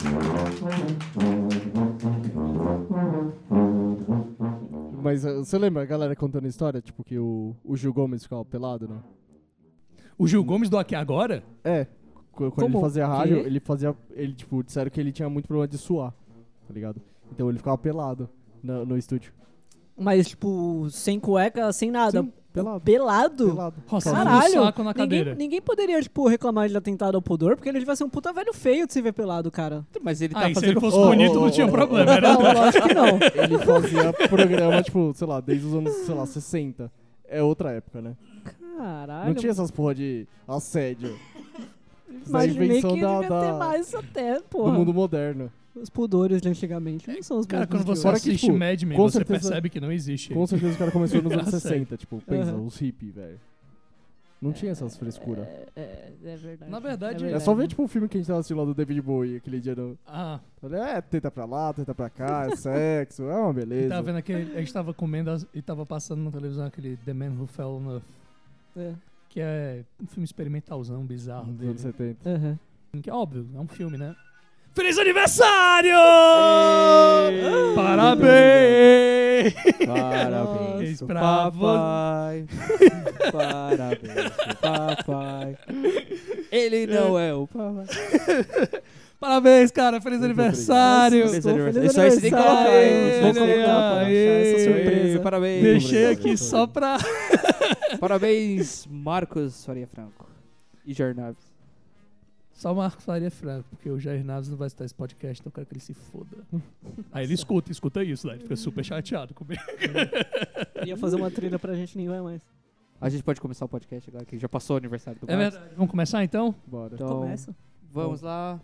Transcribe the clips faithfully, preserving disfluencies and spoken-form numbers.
Mas uh, você lembra a galera contando a história? Tipo, que o, o Gil Gomes ficava pelado, né? O Gil Gomes do Aqui Agora? É. Quando Como? ele fazia rádio, Quê? ele fazia... Ele, tipo, disseram que ele tinha muito problema de suar, tá ligado? Então ele ficava pelado no, no estúdio. Mas, tipo, sem cueca, sem nada. Sim, pelado. Pelado? Pelado. Roçando Caralho. o saco na cadeira. Ninguém, ninguém poderia, tipo, reclamar de atentado ao pudor, porque ele devia ser um puta velho feio de se ver pelado, cara. Mas ele tá Ah, e se fazendo... ele fosse Oh, bonito, oh, não tinha oh, problema. oh, Era... Não, lógico que não. Ele fazia programa, tipo, sei lá, desde os anos, sei lá, sessenta. É outra época, né? Caralho. Não tinha essas porra de assédio. Isso é a Imaginei invenção que da, devia da- ter mais até, do porra. mundo moderno. Os pudores de antigamente não são os Cara, mesmos quando de você Fora hoje. que, assiste tipo, Mad Men, com você certeza- percebe que não existe. Com certeza o cara começou nos anos Ah, sério. sessenta, tipo, pensa, Uhum. os hippies, velho. Não tinha essas frescuras. É, é, é verdade. Na verdade, É, verdade. só ver, tipo, o filme que a gente tava assistindo lá do David Bowie, aquele dia no... Ah, É, tenta pra lá, tenta pra cá, é sexo, é uma eu beleza. tava vendo aquele... A gente tava comendo as- e tava passando na televisão aquele The Man Who Fell on Earth, É. que é um filme experimentalzão, bizarro Dos dele. anos setenta. Uhum. Que é óbvio, é um filme, né? Feliz aniversário! Parabéns! Parabéns pro Pra papai. Parabéns pro papai. Ele não é o papai. Parabéns, cara! Feliz Muito aniversário! obrigado. Feliz aniversário. Feliz Isso aí você tem que colocar, hein? aniversário. Vou Aê, colocar pra aê, achar essa aê, surpresa. Parabéns. Deixei obrigado, aqui muito só pra... Parabéns, Marcos Faria Franco. E Jair Naves. Só o Marcos Faria Franco, porque o Jair Naves não vai escutar esse podcast, então eu quero que ele se foda. Aí ele escuta, escuta isso, né? Ele fica super chateado comigo. Ia fazer uma trilha pra gente, nem vai mais. A gente pode começar o podcast agora, que já passou o aniversário do É Marcos. verdade. Vamos começar então? Bora. Então, Começa. vamos lá.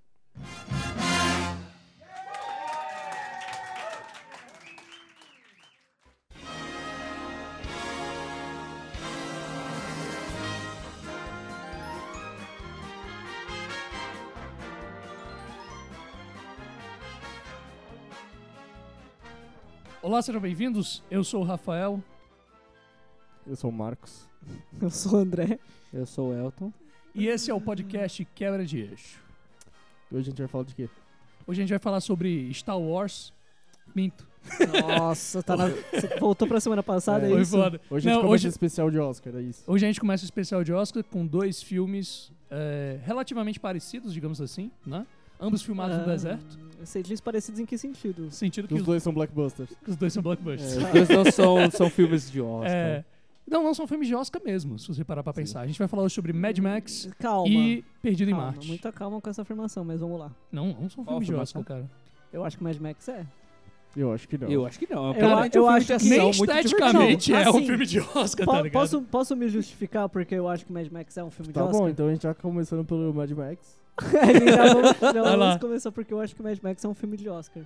Olá, sejam bem-vindos. Eu sou o Rafael. Eu sou o Marcos. Eu sou o André. Eu sou o Elton. E esse é o podcast Quebra de Eixo. E hoje a gente vai falar de quê? Hoje a gente vai falar sobre Star Wars. Minto. Nossa, tá na... Você voltou pra semana passada, é, É, Foi isso? foda. Hoje a gente Não, começa hoje- o especial de Oscar, é isso. Hoje a gente começa o especial de Oscar com dois filmes é, relativamente parecidos, digamos assim, né? Ambos filmados no Ah, deserto. Você diz parecidos em que sentido? No sentido que Os os, dois são blockbusters. que os dois são blockbusters. Os dois não são, são filmes de Oscar. É, não, não são filmes de Oscar mesmo, se você parar pra pensar. A gente vai falar hoje sobre Mad Max Calma. e Perdido calma, em Marte. Muita calma com essa afirmação, mas vamos lá. Não, não são Qual filmes de afirmação? Oscar, cara. Eu acho que Mad Max é. Eu acho que não. Eu acho que não. É Eu claramente a- eu um filme acho de que ação Nem muito esteticamente divertido. é um Assim, filme de Oscar, Po- tá ligado? posso, posso me justificar porque eu acho que Mad Max é um filme Tá de Oscar? bom, então a gente já começando pelo Mad Max. A gente já vamos, já Vai lá. vamos começar porque eu acho que Mad Max é um filme de Oscar.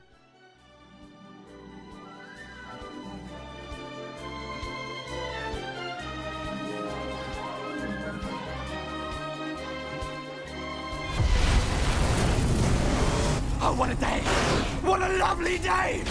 Oh, what a day! What a lovely day!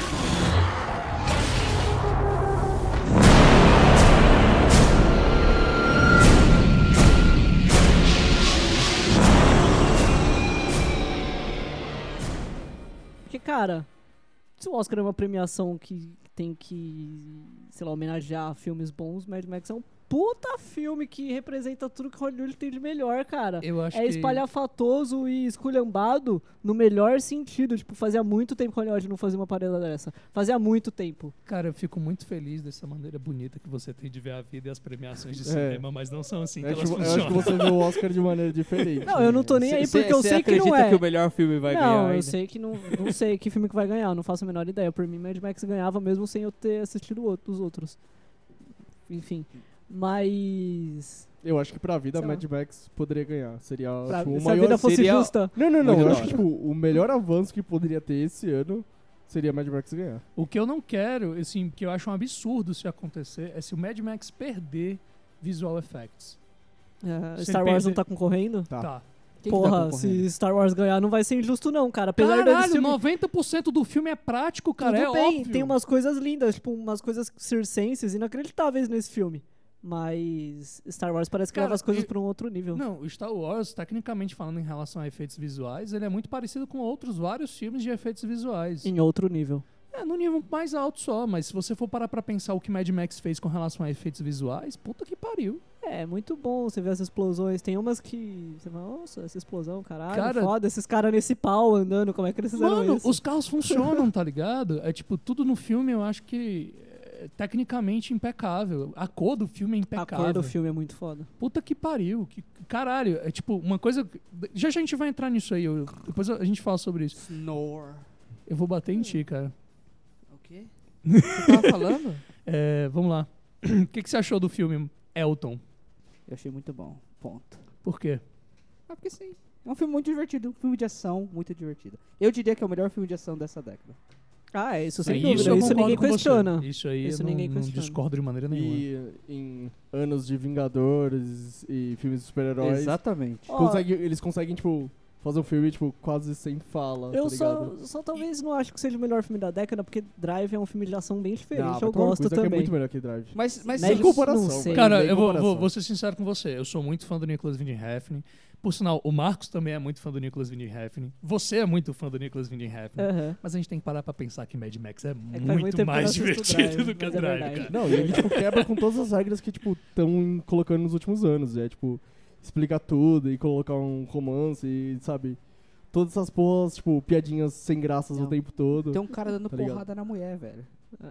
Porque, cara, se o Oscar é uma premiação que tem que, sei lá, homenagear filmes bons, Mad Max é um puta filme que representa tudo que Hollywood tem de melhor, cara. Eu acho É que... espalhafatoso e esculhambado no melhor sentido. Tipo, fazia muito tempo que Hollywood não fazia uma parada dessa. Fazia muito tempo. Cara, eu fico muito feliz dessa maneira bonita que você tem de ver a vida e as premiações de É. cinema, mas não são assim que Eu elas acho, eu acho funcionam. que você vê o Oscar de maneira diferente. Não, eu não tô nem aí Cê- porque eu cê sei que não acredita é. que o melhor filme vai não, ganhar eu ainda? sei que não, não sei que filme que vai ganhar, eu não faço a menor ideia. Por mim, Mad Max ganhava mesmo sem eu ter assistido o outro- os outros. Enfim, mas... Eu acho que pra vida, Sei lá. Mad Max poderia ganhar. Seria Pra, tipo, o se a maior... vida fosse seria- justa... Não, não, não. Muito Eu da acho que hora. tipo, o melhor avanço que poderia ter esse ano seria Mad Max ganhar. O que eu não quero, assim, que eu acho um absurdo se acontecer, é se o Mad Max perder visual effects. é, Se Star ele Wars perder- não tá concorrendo? Tá. Tá. Quem que tá Porra, concorrendo? se Star Wars ganhar não vai ser injusto não, cara. Apesar deles Caralho, filme- noventa por cento do filme é prático, cara, Tudo é bem, óbvio. tem umas coisas lindas, tipo umas coisas circenses inacreditáveis nesse filme. Mas Star Wars parece que Cara, leva as coisas e- pra um outro nível. Não, o Star Wars, tecnicamente falando em relação a efeitos visuais, ele é muito parecido com outros vários filmes de efeitos visuais. Em outro nível. É, no nível mais alto só, mas se você for parar pra pensar o que Mad Max fez com relação a efeitos visuais, puta que pariu. É, muito bom você ver as explosões. Tem umas que você fala, nossa, essa explosão, caralho, Cara- foda, esses caras nesse pau andando, como é que eles fizeram Mano, isso? os carros funcionam, tá ligado? É tipo, tudo no filme eu acho que é tecnicamente impecável. A cor do filme é A impecável. cor do filme é muito foda. Puta que pariu. Que, caralho, é tipo, uma coisa... Já já a gente vai entrar nisso aí, eu- depois a gente fala sobre isso. Snore. Eu vou bater em ti, cara. O quê? Você tava falando? É, vamos lá. O que, que você achou do filme Elton? Eu achei muito bom. Ponto. Por quê? Ah, porque sim. É um filme muito divertido. Um filme de ação muito divertido. Eu diria que é o melhor filme de ação dessa década. Ah, é isso sem É, dúvida. isso eu Isso, concordo ninguém com você. questiona. Isso aí Isso eu não, ninguém não questiona. discordo de maneira nenhuma. E em anos de Vingadores e filmes de super-heróis, Exatamente. Ó, consegue- eles conseguem, tipo, fazer um filme, tipo, quase sem fala, Eu tá só, ligado? só talvez não acho que seja o melhor filme da década, porque Drive é um filme de ação bem diferente. Ah, eu vai tomar no cu, gosto isso daqui também. É muito melhor que Drive. Mas, mas Mas Sem sim, comparação, não sei. velho. Cara, Nem eu vou, comparação. vou, vou ser sincero com você. Eu sou muito fã do Nicolas Winding Refn. Por sinal, o Marcos também é muito fã do Nicolas Winding Refn. Você é muito fã do Nicolas Winding Refn. Aham. Mas a gente tem que parar pra pensar que Mad Max é, faz muito muito tempo mais que eu não assisto divertido Drive, do que mas é Drive, verdade. cara. Não, e ele, tipo, quebra com todas as regras que, tipo, estão colocando nos últimos anos. É, tipo, explicar tudo e colocar um romance e, sabe... Todas essas porras, tipo, piadinhas sem graças Não. o tempo todo. tem um cara dando Tá ligado? porrada na mulher, velho.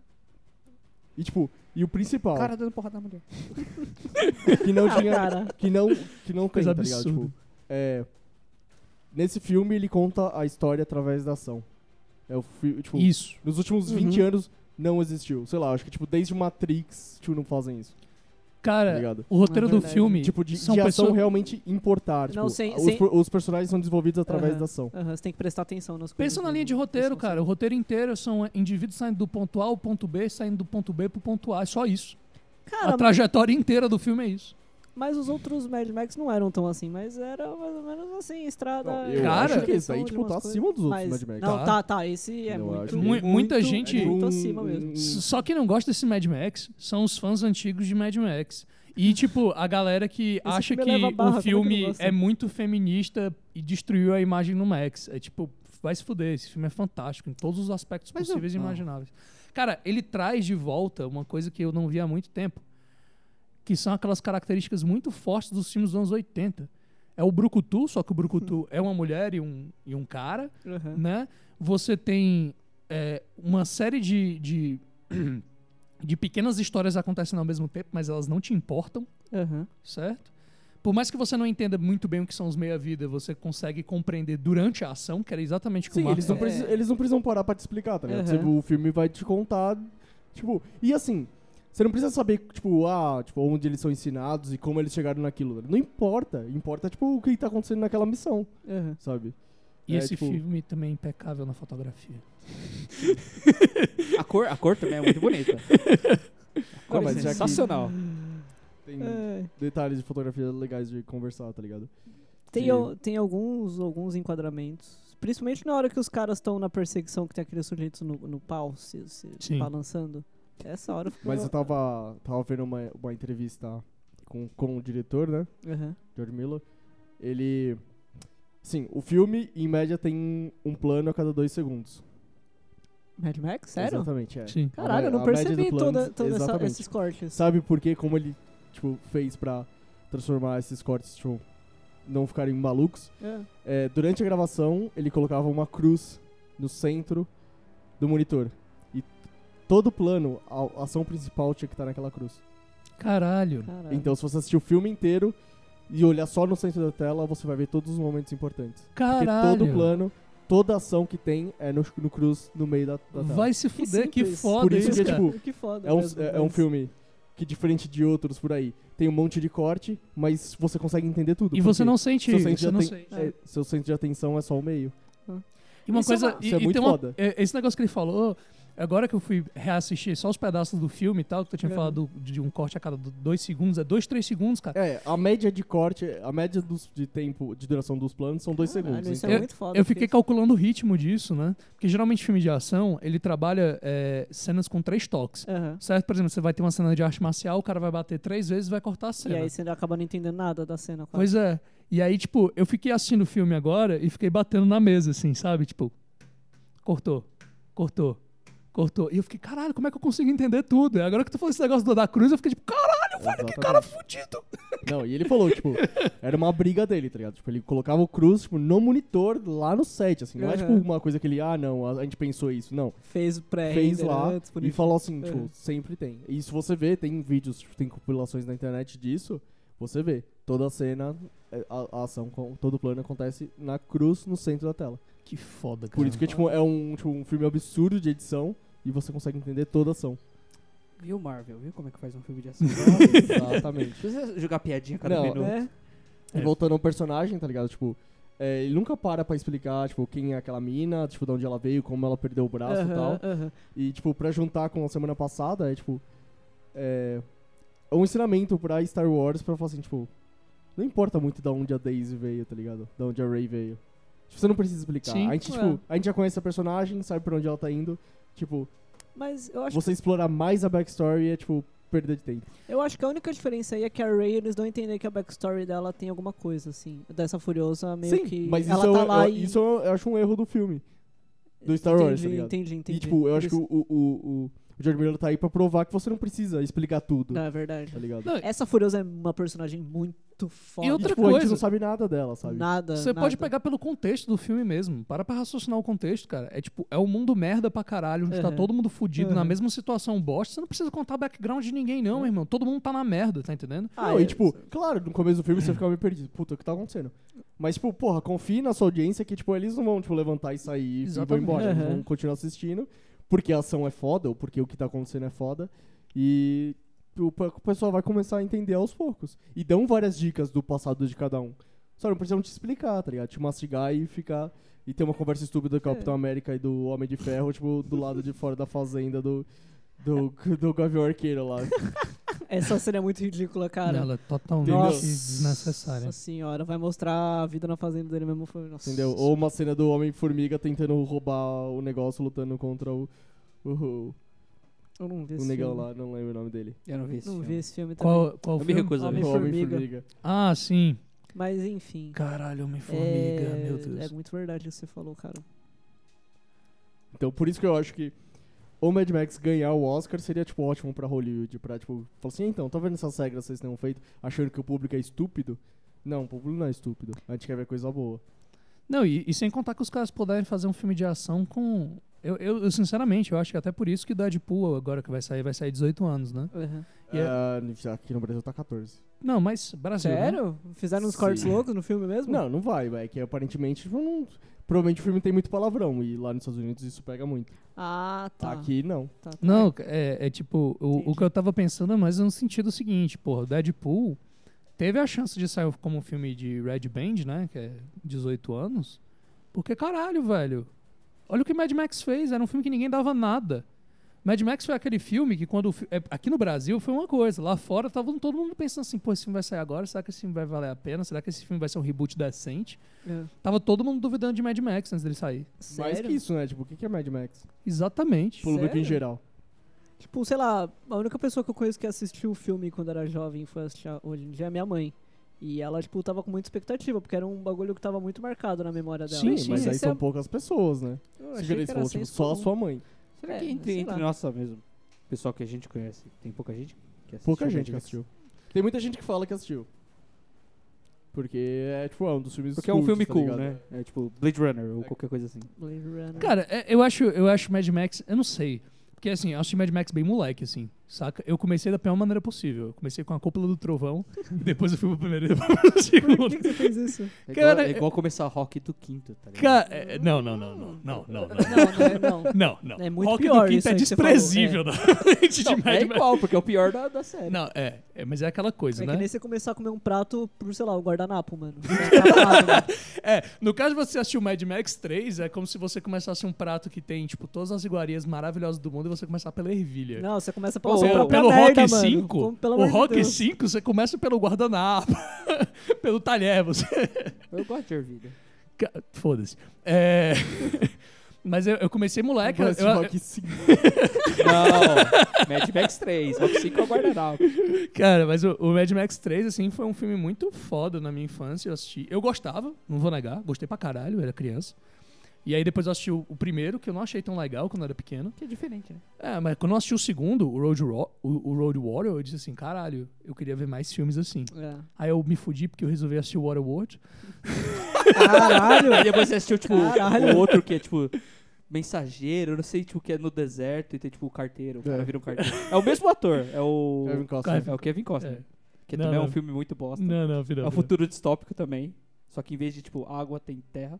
E, tipo, e o principal, Um cara dando porrada na mulher. que não Ah, tinha... cara. Que não, que não tem, Coisa tá ligado? absurda. Tipo, é... Nesse filme, ele conta a história através da ação. É o fi- tipo, Isso. nos últimos Uhum. vinte anos, não existiu. Sei lá, acho que, tipo, desde o Matrix, tipo, não fazem isso. Tá Cara, ligado? o roteiro É do verdade. filme Tipo, de, são de ação pessoas... realmente importar. Tipo, Não, sem- os, sem- per- os personagens são desenvolvidos através Aham. da ação. Aham, você tem que prestar atenção nas coisas. Pensa na linha de roteiro, cara. O roteiro inteiro são indivíduos saindo do ponto A ao ponto B, saindo do ponto B pro ponto A. É só isso. Cara, A trajetória inteira do filme é isso. mas os outros Mad Max não eram tão assim, mas era mais ou menos assim, estrada... Não, eu Cara, acho que esse aí, direção de tipo, umas tá coisas. acima dos outros Mas- Mad Max. Não, Tá. tá, tá, esse é Eu muito, acho. Mu- muito, muita gente- muito Um- acima mesmo. um- S- Só quem não gosta desse Mad Max são os fãs antigos de Mad Max. E, tipo, a galera que acha filme que leva barra, como o é que não filme gosta? é muito feminista e destruiu a imagem no Max. É tipo, vai se fuder, esse filme é fantástico em todos os aspectos Mas possíveis eu- e imagináveis. Cara, ele traz de volta uma coisa que eu não vi há muito tempo, que são aquelas características muito fortes dos filmes dos anos oitenta. É o Brucutu, só que o Brucutu é uma mulher e um, e um cara, Aham. né? Você tem é, uma série de, de, de pequenas histórias acontecendo ao mesmo tempo, mas elas não te importam, Aham. certo? Por mais que você não entenda muito bem o que são os meia-vida, você consegue compreender durante a ação, que era exatamente o que o Sim, Marcos eles não, É. precisam, eles não precisam parar pra te explicar, tá ligado? Aham. Você- O filme vai te contar, tipo... E assim, você não precisa saber, tipo, ah, tipo, onde eles são ensinados e como eles chegaram naquilo. Não importa. Importa, tipo, o que tá acontecendo naquela missão, Aham. sabe? E É, esse tipo- filme também é impecável na fotografia. A cor, a cor também é muito bonita. A cor Não, é mas já que- sensacional. Tem É. detalhes de fotografia legais de conversar, tá ligado? Tem, Que- al- tem alguns, alguns enquadramentos. Principalmente na hora que os caras estão na perseguição, que tem aqueles sujeitos no, no pau se, se Sim. balançando. Essa hora ficou... Mas eu tava, tava vendo uma, uma entrevista com, com o diretor, né? Aham. George Miller. Ele... Sim, o filme, em média, tem um plano a cada dois segundos. Mad Max? Sério? Exatamente, é. Sim. Caralho, eu não A média percebi do plano- toda, toda essa, exatamente. esses cortes. Sabe por quê? Como ele, tipo, fez pra transformar esses cortes, tipo, não ficarem malucos? É. É, durante a gravação, ele colocava uma cruz no centro do monitor. E todo plano, a a ação principal tinha que estar naquela cruz. Caralho. Caralho. Então, se você assistir o filme inteiro e olhar só no centro da tela, você vai ver todos os momentos importantes. Porque Caralho. todo plano, toda ação que tem é no, no cruz no meio da, da tela. Vai se Que fuder, que, simples. foda Por isso isso, que, cara. tipo, que foda É um, mesmo, é, é um mas- filme que, diferente de outros por aí, tem um monte de corte, mas você consegue entender tudo. E Por você quê? não sente Seu isso. centro Você já não tem- sente. é, seu centro de atenção é só o meio. E uma Isso é coisa. uma- e, isso é e muito tem uma- foda. é, esse negócio que ele falou agora que eu fui reassistir só os pedaços do filme e tal, que tu tinha Uhum. falado do- de um corte a cada do- dois segundos, é dois, três segundos, cara. É, a média de corte, a média dos, de tempo, de duração dos planos são dois Caralho, segundos. isso Então, é muito foda. Eu fiquei porque- calculando o ritmo disso, né? Porque geralmente filme de ação, ele trabalha é, cenas com três toques. Aham. Certo? Por exemplo, você vai ter uma cena de arte marcial, o cara vai bater três vezes e vai cortar a E cena. aí você acaba não entendendo nada da cena. quase. Pois é. E aí, tipo, eu fiquei assistindo o filme agora e fiquei batendo na mesa, assim, sabe? Tipo, cortou, cortou, cortou. E eu fiquei, caralho, como é que eu consigo entender tudo? E agora que tu falou esse negócio do da cruz, eu fiquei tipo, caralho, velho, que cara fudido. Não, e ele falou, tipo, era uma briga dele, tá ligado? Tipo, ele colocava o Cruz, tipo, no monitor, lá no set, assim. Não é, tipo, Uhum. uma coisa que ele, ah, não, a, a gente pensou isso. Não, Fez pré fez lá e falou assim, tipo, Uhum. sempre tem. E se você vê, tem vídeos, tipo, tem compilações na internet disso, você vê. Toda a cena, é, a, a ação, com, todo o plano acontece na cruz, no centro da tela. Que foda, cara. Por isso que, tipo, é um, tipo, um filme absurdo de edição e você consegue entender toda a ação. Viu, Marvel? Viu como é que faz um filme de ação? Exatamente. Precisa jogar piadinha a cada Não, minuto. É. E voltando ao personagem, tá ligado? Tipo, é, ele nunca para pra explicar, tipo, quem é aquela mina, tipo, de onde ela veio, como ela perdeu o braço e tal. Aham, aham. E, tipo, pra juntar com a semana passada, é, tipo, é, é um ensinamento pra Star Wars pra falar assim, tipo, não importa muito de onde a Daisy veio, tá ligado? De onde a Rey veio. Tipo, você não precisa explicar. Sim, a gente, é. tipo, a gente já conhece a personagem, sabe pra onde ela tá indo. Tipo, Mas eu acho, você explorar mais a backstory é, tipo, perda de tempo. eu acho que a única diferença aí é que a Rey, eles dão a entender que a backstory dela tem alguma coisa, assim. Dessa Furiosa, meio Sim, que. mas ela isso, tá eu, lá eu- e. isso eu, eu acho um erro do filme. Do Star Wars, tá entendi, ligado? entendi, entendi. E, tipo, eu acho que Eles- o, o, o, o George Miller tá aí pra provar que você não precisa explicar tudo, Não, é verdade. tá ligado? Não, Essa Furiosa é uma personagem muito foda. E outra tipo, a gente coisa- não sabe nada dela, sabe? Nada. Você nada. pode pegar pelo contexto do filme mesmo. Para pra raciocinar o contexto, cara. É tipo, é um mundo merda pra caralho, onde tá Uhum. todo mundo fudido na Uhum. mesma situação bosta. Você não precisa contar background de ninguém, não, meu irmão. Todo mundo tá na merda, tá entendendo? Ah, não, é- e tipo, claro, no começo do filme você fica meio perdido. Puta, o que tá acontecendo? Mas, tipo, porra, confie na sua audiência que, tipo, eles não vão, tipo, levantar e sair e vão Exatamente. embora. Eles Uhum. vão continuar assistindo, porque a ação é foda, ou porque o que tá acontecendo é foda. E o, pe- o pessoal vai começar a entender aos poucos. E dão várias dicas do passado de cada um. Só não precisam te explicar, tá ligado? Te mastigar e ficar... E ter uma conversa estúpida do Capitão América e do Homem de Ferro, tipo, do lado de fora da fazenda do... Do, do Gavião Arqueiro lá. Essa cena é muito ridícula, cara. Ela é totalmente Nossa. desnecessária. Nossa senhora, vai mostrar a vida na fazenda dele mesmo. Foi, nossa. Entendeu? Ou uma cena do Homem-Formiga tentando roubar o negócio, lutando contra o... O, Eu não vi o esse negão filme. lá, não lembro o nome dele. Eu não vi esse Não filme. vi esse filme também. Qual, qual Eu me filme? recuso a ver. O Homem-Formiga. Homem-Formiga. Ah, sim. Mas enfim. Caralho, Homem-Formiga, é... meu Deus. É muito verdade o que você falou, cara. Então, por isso que eu acho que o Mad Max ganhar o Oscar seria, tipo, ótimo pra Hollywood. Pra, tipo, falar assim, então, tá vendo essas regras que vocês tenham feito, achando que o público é estúpido? Não, o público não é estúpido. A gente quer ver coisa boa. Não, e, e sem contar que os caras puderem fazer um filme de ação com... Eu, eu, eu, sinceramente, eu acho que até por isso que o Deadpool, agora que vai sair, vai sair dezoito anos, né? Uhum. E é- Ah, aqui no Brasil tá catorze. Não, mas Brasil, né? Sério? Fizeram uns cortes Sim. loucos no filme mesmo? Não, não vai, vai. Que aparentemente, tipo, não... Provavelmente o filme tem muito palavrão. E lá nos Estados Unidos isso pega muito. Ah, tá. Aqui, não. Tá, tá. Não, é, é tipo, o, o Entendi. que eu tava pensando é mais no sentido seguinte, porra, o Deadpool teve a chance de sair como um filme de Red Band, né, que é dezoito anos, porque caralho, velho, olha o que Mad Max fez, era um filme que ninguém dava nada. Mad Max foi aquele filme que quando, o fi- é, aqui no Brasil foi uma coisa, lá fora tava todo mundo pensando assim, pô, esse filme vai sair agora, será que esse filme vai valer a pena, será que esse filme vai ser um reboot decente? É. Tava todo mundo duvidando de Mad Max antes dele sair. Mais Sério? que isso, né? Tipo, o que que é Mad Max? Exatamente. Público em Sério? geral. Tipo, sei lá, a única pessoa que eu conheço que assistiu o filme quando era jovem e foi assistir hoje em dia é minha mãe. E ela, tipo, tava com muita expectativa, porque era um bagulho que tava muito marcado na memória dela. Sim, Sim, sim. mas aí Esse são é- poucas pessoas, né? Eu Se achei eles que era falam, tipo, senso só a comum. sua mãe. Será É, que entre, sei entre lá. nossa mesmo, pessoal que a gente conhece, tem pouca gente que assistiu? Pouca Mad gente que Max? assistiu. Tem muita gente que fala que assistiu. Porque é, tipo, é um dos filmes Porque é um cults, filme tá cool, ligado? né? É tipo Blade Runner ou qualquer coisa assim. Blade Runner. Cara, é- eu acho, eu acho Mad Max, eu não sei. Porque assim, eu acho Mad Max bem moleque, assim. Saca? Eu comecei da pior maneira possível. Eu comecei com a cúpula do trovão, e depois eu fui pro primeiro e depois pro Por segundo. que, que você fez isso? É igual, Cara, é igual começar rock do quinto, tá ligado? Cara, é, não, não, não, não, não, não, não. Não, não é não. Não, não. É muito Rock pior do Quinto isso é aí que você falou, desprezível é. da frente de Não, Mad é Max. igual, porque é o pior da, da série. Não, é, é, mas é aquela coisa, É né? que nem você começar a comer um prato por, sei lá, o guardanapo, mano. Você tá acabado, mano. É, no caso de você assistir o Mad Max três, é como se você começasse um prato que tem, tipo, todas as iguarias maravilhosas do mundo e você começar pela ervilha. Não, você começa pela Ô, sua ô, própria Pelo merda, Rock mano. cinco, Como- pelo o amor de Rock Deus. cinco, você começa pelo guardanapo, pelo talher, você... Eu gosto de ervilha. Ca- Foda-se. É... Mas eu, eu comecei moleque... Agora eu- esse eu- Rock cinco. Não, Mad Max três, Rock cinco é o guardanapo. Cara, mas o, o Mad Max três, assim, foi um filme muito foda na minha infância. Eu assisti. Eu gostava, não vou negar, gostei pra caralho, eu era criança. E aí depois eu assisti o, o primeiro, que eu não achei tão legal quando eu era pequeno. Que é diferente, né? É, mas quando eu assisti o segundo, o Road, Ro- o, o Road Warrior, eu disse assim, caralho, eu queria ver mais filmes assim. É. Aí eu me fudi porque eu resolvi assistir o Waterworld. Caralho! Aí depois você assistiu, tipo, Caralho. o outro que é, tipo, mensageiro, eu não sei, tipo, que é no deserto e tem, tipo, o carteiro, o cara É. vira um carteiro. É o mesmo ator, é o... Kevin Costner. É o Kevin Costner. É. Que Não, também é não. um filme muito bosta. Não, não, É virou. um futuro distópico também. Só que em vez de, tipo, água, tem terra.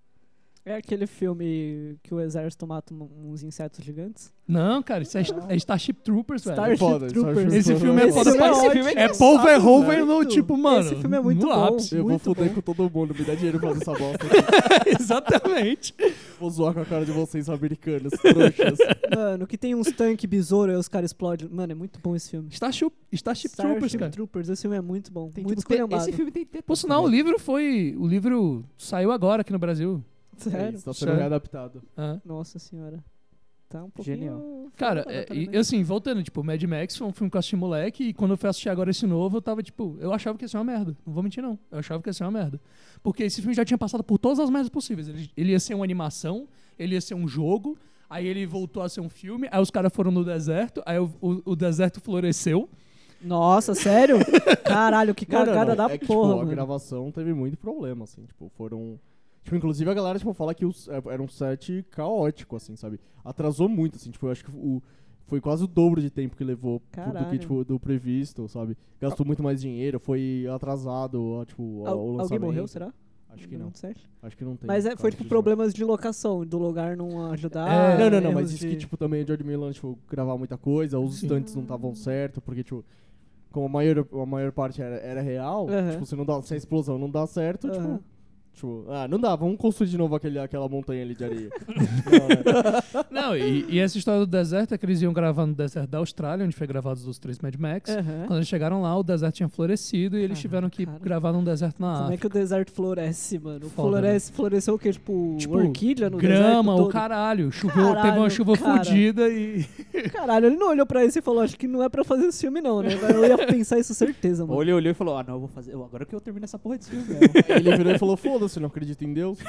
É aquele filme que o exército mata um- uns insetos gigantes? Não, cara, isso é, é Starship Troopers, velho. Starship foda, Troopers. Starship Esse filme é Esse foda filme pra é esse ótimo. filme é engraçado, Paul Verhoeven no muito. tipo, mano. Esse filme é muito no bom. ápice. Eu vou Muito foder bom. com todo mundo, me dá dinheiro pra fazer essa bosta aqui. Exatamente. Vou zoar com a cara de vocês americanos, trouxas. Mano, que tem uns tanques besouro e os caras explodem. Mano, é muito bom esse filme. Starship, Starship Troopers, Starship cara. Troopers, esse filme é muito bom. Tem, muito tipo, te- esculhambado. esse filme tem teta. Por sinal, o livro foi... O livro saiu agora aqui no Brasil. Sério? Está sendo Sério. readaptado. Ah. Nossa senhora. Tá um pouquinho... Genial. fora Cara, da é, data, e, né? assim, voltando, tipo, Mad Max foi um filme que eu assisti moleque e quando eu fui assistir agora esse novo, eu tava, tipo, eu achava que ia ser uma merda. Não vou mentir, não. Eu achava que ia ser uma merda. Porque esse filme já tinha passado por todas as merdas possíveis. Ele, ele ia ser uma animação, ele ia ser um jogo, aí ele voltou a ser um filme, aí os caras foram no deserto, aí o, o, o deserto floresceu. Nossa, sério? Caralho, que Não, não, cagada não. da é que, porra, tipo, a mano. gravação teve muito problema, assim, tipo, foram... Tipo, inclusive a galera, tipo, fala que os, é, era um set caótico, assim, sabe? Atrasou muito, assim, tipo, eu acho que o, foi quase o dobro de tempo que levou pro- do Caralho. que, tipo, do previsto, sabe? Gastou muito mais dinheiro, foi atrasado, ó, tipo, Al- o lançamento. alguém morreu, será? Acho que não, Não sei. acho que não tem. Mas é, foi caso tipo de problemas de locação, do lugar não ajudar. É, Não, não, não, mas erros isso de- que, tipo, também o George Miller, tipo, gravar muita coisa, os Sim. estantes não estavam certo, porque, tipo, como a maior, a maior parte era, era real, Aham. tipo, se, não dá, se a explosão não dá certo, Aham. tipo, tipo, ah, não dá, vamos construir de novo aquele, aquela montanha ali de areia. Não, né? Não, e, e essa história do deserto é que eles iam gravar no deserto da Austrália, onde foi gravados os três Mad Max. Aham. Quando eles chegaram lá, o deserto tinha florescido e eles Caralho, tiveram que cara. gravar num deserto na Como é África. que o deserto floresce, mano? Foda, Floresce, floresceu o quê? Tipo, Tipo, orquídea no grama, deserto o todo? caralho. Choveu, teve Caralho, uma chuva cara. fodida e... Caralho, ele não olhou pra isso e falou, acho que não é pra fazer esse filme não, né? Eu ia pensar isso certeza, mano. Ou ele olhou e falou, ah, não, eu vou fazer... eu- Agora que eu termino essa porra desse filme mesmo. Aí ele virou e falou, foda-se, não acredito em Deus.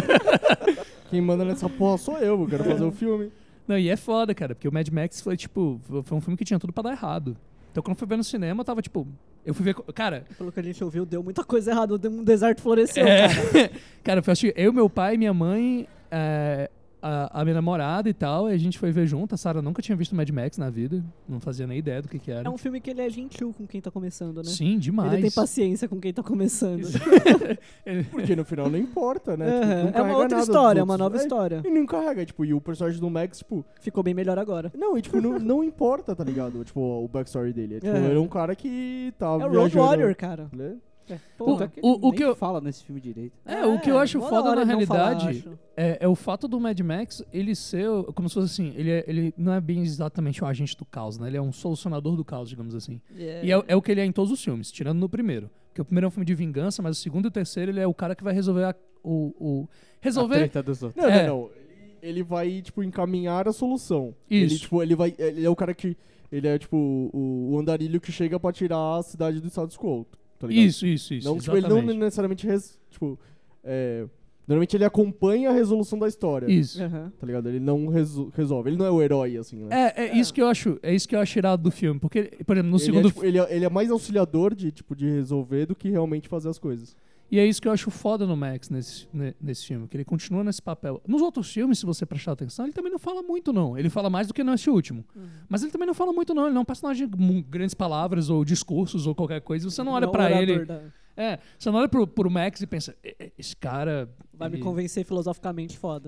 Quem manda nessa porra sou eu, eu quero fazer o filme. Não, e é foda, cara, porque o Mad Max foi, tipo, foi um filme que tinha tudo pra dar errado. Então quando eu fui ver no cinema, eu tava, tipo... Eu fui ver... co- Cara, Pelo que a gente ouviu, deu muita coisa errada, deu um deserto floresceu, é, cara. cara, eu fui assistir, eu, meu pai, minha mãe, é, a, a minha namorada e tal, e a gente foi ver junto. A Sarah nunca tinha visto Mad Max na vida, não fazia nem ideia do que que era. É um filme que ele é gentil com quem tá começando, né? Sim, demais. Ele tem paciência com quem tá começando. Porque no final não importa, né? Aham. Tipo, não É uma carrega outra nada dos história, é uma outros. nova É, história. E não carrega, tipo, e o personagem do Max, tipo... Ficou bem melhor agora. Não, e tipo, não, não importa, tá ligado? Tipo, o backstory dele. É, tipo, É. ele é um cara que tá É o Road viajando... Warrior, cara. né? Puta, O- que o- ele o nem que eu- fala nesse filme direito. É, o que eu acho mó foda da hora na ele não falar, realidade acho. é, é o fato do Mad Max ele ser como se fosse assim, ele, é- ele não é bem exatamente o agente do caos, né? Ele é um solucionador do caos, digamos assim. E é, é o que ele é em todos os filmes, tirando no primeiro. Porque o primeiro é um filme de vingança, mas o segundo e o terceiro ele é o cara que vai resolver a, o, o... A Resolver... treta dos outros. Não, É. não, não. Ele, ele vai, tipo, encaminhar a solução. Isso. Ele, tipo, ele vai... Ele é o cara que... Ele é, tipo, o, o andarilho que chega pra tirar a cidade do status quo, tá ligado? Isso, isso, isso. Não, tipo, ele não exatamente. necessariamente... Res, tipo... É, normalmente ele acompanha a resolução da história. Isso. Aham. Tá ligado? Ele não reso- resolve. Ele não é o herói, assim, né? É, é, isso que eu acho, é isso que eu acho irado do filme, porque, por exemplo, no ele, segundo é, tipo, ele, é, ele é mais auxiliador de, tipo, de resolver do que realmente fazer as coisas. E é isso que eu acho foda no Max nesse, ne- nesse filme, que ele continua nesse papel. Nos outros filmes, se você prestar atenção, ele também não fala muito, não. Ele fala mais do que nesse último. Uhum. Mas ele também não fala muito, não. Ele não é um personagem com grandes palavras ou discursos ou qualquer coisa. Você não olha Não, pra orador ele... da- É, você não olha pro, pro Max e pensa, "E- e- esse cara... Vai me ele- convencer filosoficamente foda.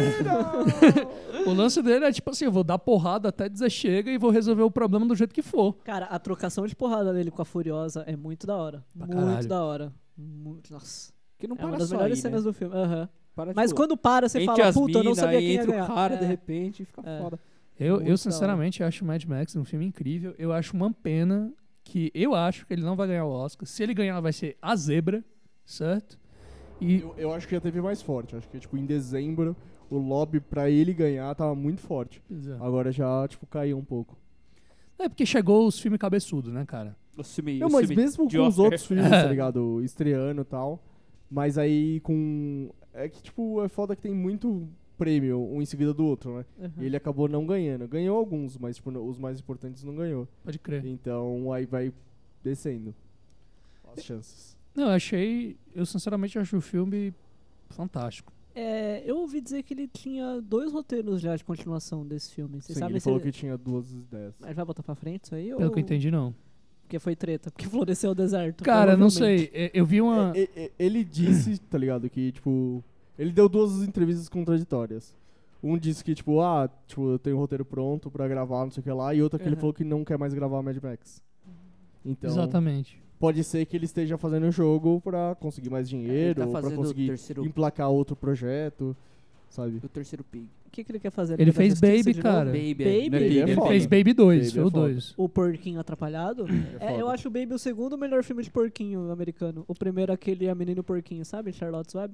O lance dele é tipo assim, eu vou dar porrada até dizer chega e vou resolver o problema do jeito que for. Cara, a trocação de porrada dele com a Furiosa é muito da hora. Pra muito caralho. da hora. Muito, nossa. Que não É para uma das só melhores aí, cenas né? do filme. Aham. Para, Mas tipo, quando para, você entre fala, as puta, eu não mina, sabia aí quem ia entra ganhar. o cara, É. de repente, fica É. foda. Eu, Muito eu da sinceramente acho o Mad Max um filme incrível. Eu acho uma pena que eu acho que ele não vai ganhar o Oscar. Se ele ganhar, vai ser a zebra, certo? E Eu, eu acho que já teve mais forte. Acho que, tipo, em dezembro, o lobby pra ele ganhar tava muito forte. Agora já, tipo, caiu um pouco. é porque chegou os filmes cabeçudos, né, cara? O filme, Não, o mas filme mesmo de com os Oscar. outros filmes, tá ligado? Estreando e tal. Mas aí com... É que, tipo, é foda que tem muito prêmio, um em seguida do outro, né? Uhum. E ele acabou não ganhando. Ganhou alguns, mas, tipo, os mais importantes não ganhou. Pode crer. Então, aí vai descendo as chances. Não, eu achei... Eu sinceramente acho o filme fantástico. É, eu ouvi dizer que ele tinha dois roteiros já de continuação desse filme. Você Sim, sabe ele se falou ele... que tinha duas ideias. Mas vai botar pra frente isso aí? Pelo ou... que eu entendi, não. Porque foi treta, porque floresceu o deserto. Cara, não provavelmente. sei. é, Eu vi uma... É, é, é, ele disse, tá ligado, que, tipo... Ele deu duas entrevistas contraditórias. Um disse que, tipo, ah, tipo, eu tenho o roteiro pronto pra gravar, não sei o que lá. E outra que ele Uhum. falou que não quer mais gravar Mad Max. Então, Exatamente. pode ser que ele esteja fazendo o jogo pra conseguir mais Ele dinheiro, tá ou pra fazendo o conseguir terceiro, emplacar outro projeto, sabe? o terceiro Pig. O que, que ele quer fazer? Ele Liga da fez Justiça Baby, de cara. novo? Baby, Baby? não é Baby Pig, é Ele foda. fez Baby dois, Baby foi é o foda. dois. O Porquinho Atrapalhado? É É, eu foda. acho o Baby o segundo melhor filme de porquinho americano. O primeiro é aquele A Menina e o Porquinho, sabe? Charlotte's Web.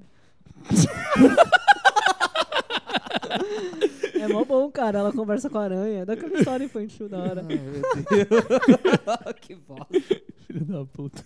É mó bom, cara. Ela conversa com a aranha. É daquela história infantil da hora. Ah, meu Deus. Que bosta. Filho da puta.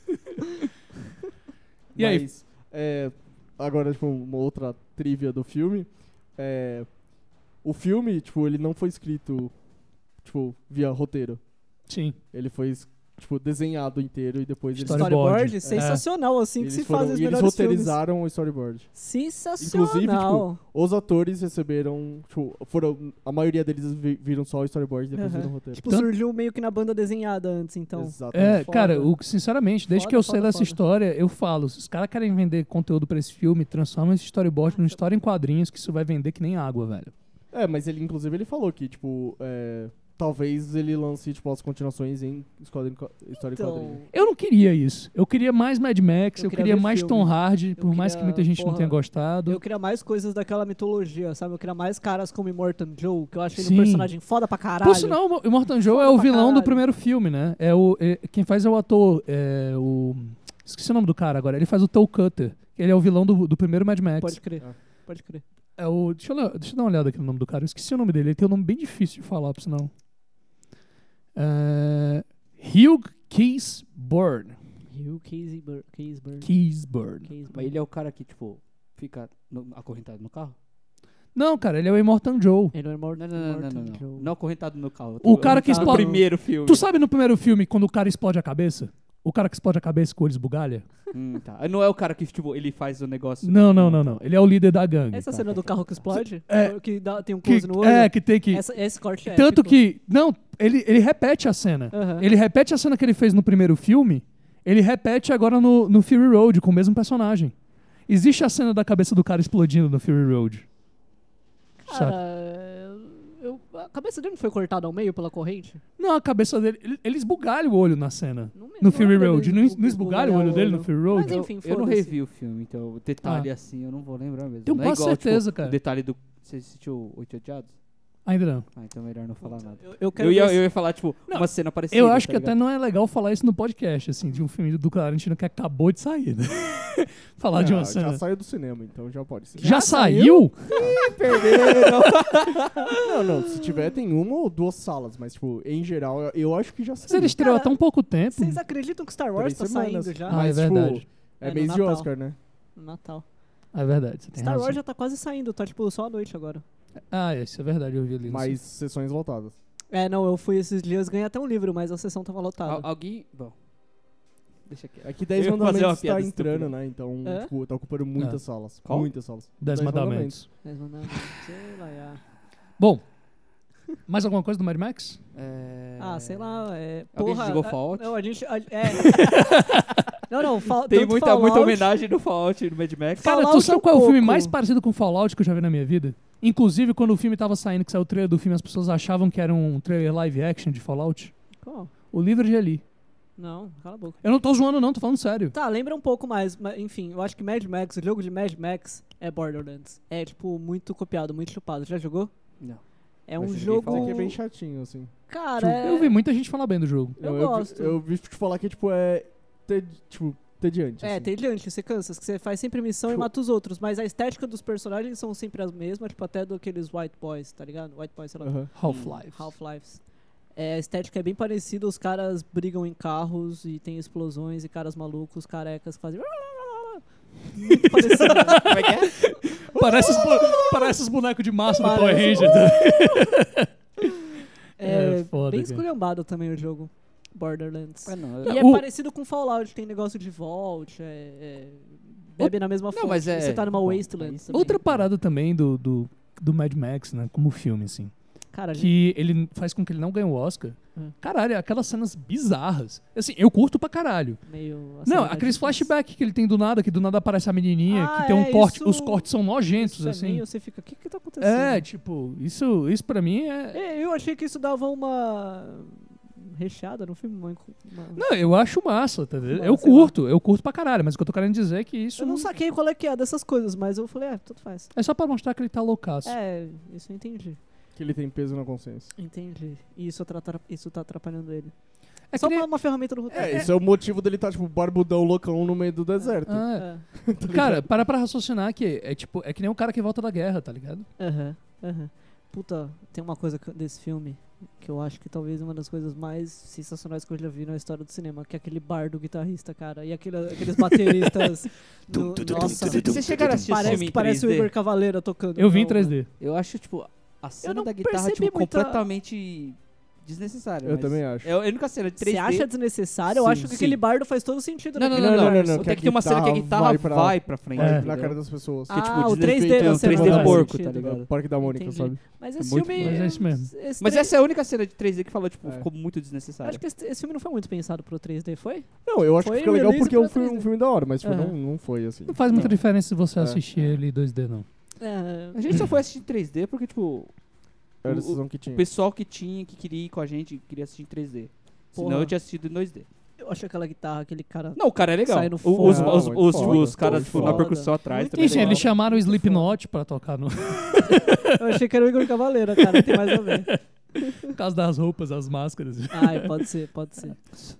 E aí? Mas, é, agora, tipo, uma outra trivia do filme. É, o filme, tipo, ele não foi escrito, tipo, via roteiro. Sim. Ele foi, tipo, desenhado inteiro e depois eles, Storyboard. Storyboard, sensacional, assim eles que se foram- faz os e eles melhores filmes. roteirizaram o storyboard. Sensacional. Inclusive, tipo, os atores receberam, tipo, foram, a maioria deles vi- viram só o storyboard e depois Aham. viram o roteiro. tipo, Tanto- surgiu meio que na banda desenhada antes, então. Exatamente. É, foda. cara, o, sinceramente, desde Foda, que eu foda, sei dessa foda. história, eu falo, se os caras querem vender conteúdo pra esse filme, transforma esse storyboard numa história em quadrinhos que isso vai vender que nem água, velho. É, mas ele, inclusive, ele falou que, tipo, é, talvez ele lance, tipo, as continuações em história em qua- história em Então, quadrinho. Eu não queria isso. Eu queria mais Mad Max, Eu eu, queria queria ver mais filme. Tom Hardy, por mais que queria, muita gente não porra, tenha gostado. eu queria mais coisas daquela mitologia, sabe? Eu queria mais caras como Immortan Joe, que eu acho ele Sim. um personagem foda pra caralho. Por sinal, o Immortan Joe é Foda o pra vilão do caralho. primeiro filme, né? É o, é- quem faz é o ator, é o... Esqueci o nome do cara agora. Ele faz o Toe Cutter. Ele é o vilão do, do primeiro Mad Max. Pode crer, Ah. pode crer. É o, deixa, eu, ler- deixa eu dar uma olhada aqui no nome do cara. Eu esqueci o nome dele. Ele tem um nome bem difícil de falar, por sinal. É, Hugh Keays-Byrne. Hugh Keaysburn. Keaysburn. Keays-Byrne. Mas ele é o cara que, tipo, fica no- acorrentado no carro? Não, cara, ele é o Immortan Joe. Ele é o Immortan, Não, não, não, não, Immortan não, não. Joe. Não acorrentado no carro. O cara que no explode- primeiro filme. Tu sabe no primeiro filme, quando o cara explode a cabeça? O cara que explode a cabeça com o olho esbugalha? Hum, tá. Não é o cara que, tipo, ele faz o negócio... Não, não, não, não. Ele é o líder da gangue. Essa Tá, cena tá, do tá, carro tá, que tá. explode? É. Que dá, tem um Que- close no olho? é, que tem que... Essa- esse corte é Tanto épico. que... Não, ele, ele repete a cena. Aham. Ele repete a cena que ele fez no primeiro filme, ele repete agora no, no Fury Road, com o mesmo personagem. Existe a cena da cabeça do cara explodindo no Fury Road. Saca? Cara, eu, a cabeça dele não foi cortada ao meio pela corrente? Não, a cabeça dele... Ele, ele esbugalha o olho na cena. Não me- No não Fury lembro Road. dele Não, esbu- não esbugalha o olho dele no Fury Road? Mas Eu, enfim, eu não foda-se. revi o filme, então o detalhe assim eu não vou lembrar mesmo. Tenho não é quase igual, certeza, tipo, cara. o detalhe do... Você assistiu Oito Odiados? Ainda não. Ah, então é melhor não falar nada. Eu, eu quero Eu ia, ver eu ia falar, tipo, Não, uma cena parecida. Eu acho tá que até ligado? não é legal falar isso no podcast, assim, de um filme do Tarantino que acabou de sair, né? Falar de Ah, uma cena. já saiu do cinema, então já pode ser. Já, Já saiu? Perderam! Não, não, se tiver tem uma ou duas salas, mas, tipo, em geral, eu, eu acho que já Mas saiu. ele estreou há Cara, tão pouco tempo. Vocês acreditam que Star Wars Três tá semanas. saindo já? Ah, Mas, é tipo, verdade. é É, no mês de Natal. Oscar, né? No Natal. É verdade, você tem Star razão. Wars já tá quase saindo, tá tipo só à noite agora. Ah, isso é verdade, eu vi ali. no Mais sessões lotadas. É, não, eu fui esses dias, ganhei até um livro, mas a sessão tava lotada. Al- alguém... Bom, Deixa aqui. É que dez Eu ia fazer uma mandamentos piada tá entrando, estúpida. né? Então, É? tipo, tá ocupando muitas É. salas. Qual? Muitas salas. Dez mandamentos. Dez mandamentos, sei lá, já. Bom, mais alguma coisa do Mad Max? É... Ah, sei lá, é... Alguém Porra, jogou a- Fallout? Não, a gente... a- é... não, não, fa Tem tanto muita, Fallout, muita homenagem no Fallout e no Mad Max. Cara, tu Fallout sabe um qual é o filme pouco. mais parecido com Fallout que eu já vi na minha vida? Inclusive, quando o filme tava saindo, que saiu o trailer do filme, as pessoas achavam que era um trailer live action de Fallout. Qual? O livro de Eli. Não, cala a boca. Eu não tô zoando não, tô falando sério. Tá, lembra um pouco mais, mas enfim, eu acho que Mad Max, o jogo de Mad Max é Borderlands. É, tipo, muito copiado, muito chupado. Já jogou? Não. É Mas um ninguém jogo... fala Isso aqui é bem chatinho, assim. Cara, é... Eu vi muita gente falar bem do jogo. Eu eu, gosto. Eu, eu vi te falar que, tipo, é... Ted, tipo, tediante, É, assim. tem diante, você cansa, que você faz sempre missão e Tipo- mata os outros, mas a estética dos personagens são sempre as mesmas, tipo, até daqueles White Boys, tá ligado? White Boys, sei lá. Aham. Half-Life. Half-Lives. É, a estética é bem parecida, os caras brigam em carros e tem explosões e caras malucos, carecas que fazem... Muito parecido. Como é que é? Parece os, bu- parece os bonecos de massa do Parece. Power Ranger. É, É foda, bem cara. esculhambado também o jogo, Borderlands. Ah, não. E é O- parecido com Fallout, tem negócio de vault, é, é, bebe na mesma Não, fonte. mas é- Você tá numa bom, wasteland aí- também. Outra parada também do, do, do Mad Max, né? Como filme, assim. Cara, a gente- Que ele faz com que ele não ganhe o Oscar. Hum. Caralho, aquelas cenas bizarras. Assim, eu curto pra caralho. meio... Não, acelerado aqueles demais. flashbacks que ele tem do nada, que do nada aparece a menininha, Ah, que tem um é, corte. isso- Os cortes são nojentos, Isso é assim. meio- você fica, o que que tá acontecendo? É, tipo, isso, isso pra mim é. É, eu achei que isso dava uma recheada no filme. Uma, uma- Não, eu acho massa, tá entendendo? Mas, Eu sei lá. curto, eu curto pra caralho, mas o que eu tô querendo dizer é que isso Eu não saquei qual é que é dessas coisas, mas eu falei, é, tudo faz. é só pra mostrar que ele tá loucaço. É, isso eu entendi. Que ele tem peso na consciência. Entendi. E isso, atra- isso tá atrapalhando ele. É É só que nem- uma, uma ferramenta do roteiro. É, isso é o motivo dele tá, tipo, barbudão loucão no meio do deserto. Ah, É. cara, para pra raciocinar que é tipo, é que nem um cara que volta da guerra, tá ligado? Aham, aham. Puta, tem uma coisa que- desse filme que eu acho que talvez é uma das coisas mais sensacionais que eu já vi na história do cinema, que é aquele bar do guitarrista, cara. E aquele, aqueles bateristas. no, nossa, Vocês chegaram a assistir esse parece, filme em parece o três D? Igor Cavaleira tocando. Eu vi em Não, três D. Eu acho, tipo, a cena não da guitarra, percebi tipo, muita- completamente desnecessária. Eu mas também acho. É a única cena de três D. Você acha desnecessário? Eu Sim, acho que sim. aquele bardo faz todo sentido. Não, não, naquele não, não, lugar. não, não, Tem que ter uma cena que a guitarra vai vai pra- pra, frente. Vai É. na entendeu? cara das pessoas. Ah, Que, tipo, o três D, desrespeito- a um cena três D faz porco, sentido. tá ligado? Parque da Mônica, Entendi. sabe? Mas É esse muito- filme... Mas é isso mesmo. esse Mas três- essa é a única cena de três D que falou, tipo, É. ficou muito Eu desnecessária. acho que esse, esse filme não foi muito pensado pro três D, foi? Não, eu acho Foi que fica legal release porque é um pra filme, três D. um filme da hora, mas tipo, Aham. não, não foi assim. Não faz muita Não. diferença se você É. assistir ele em dois D, não. É, A gente só foi assistir em três D porque, tipo, Era a o- decisão que o tinha. pessoal que tinha, que queria ir com a gente, queria assistir em três D. Senão Porra. eu tinha assistido em dois D. eu acho aquela guitarra, aquele cara... Não, o cara é legal. Sai no O- fogo. Os, Não, os, muito os, foda, os caras, muito tipo, na foda. percussão atrás Muito também. é Sim, sim, legal. eles chamaram o Muito Slipknot pra tocar no Eu achei que era o Igor Cavaleira, cara, tem mais a ver. por causa das roupas, as máscaras. Ai, pode ser, pode ser.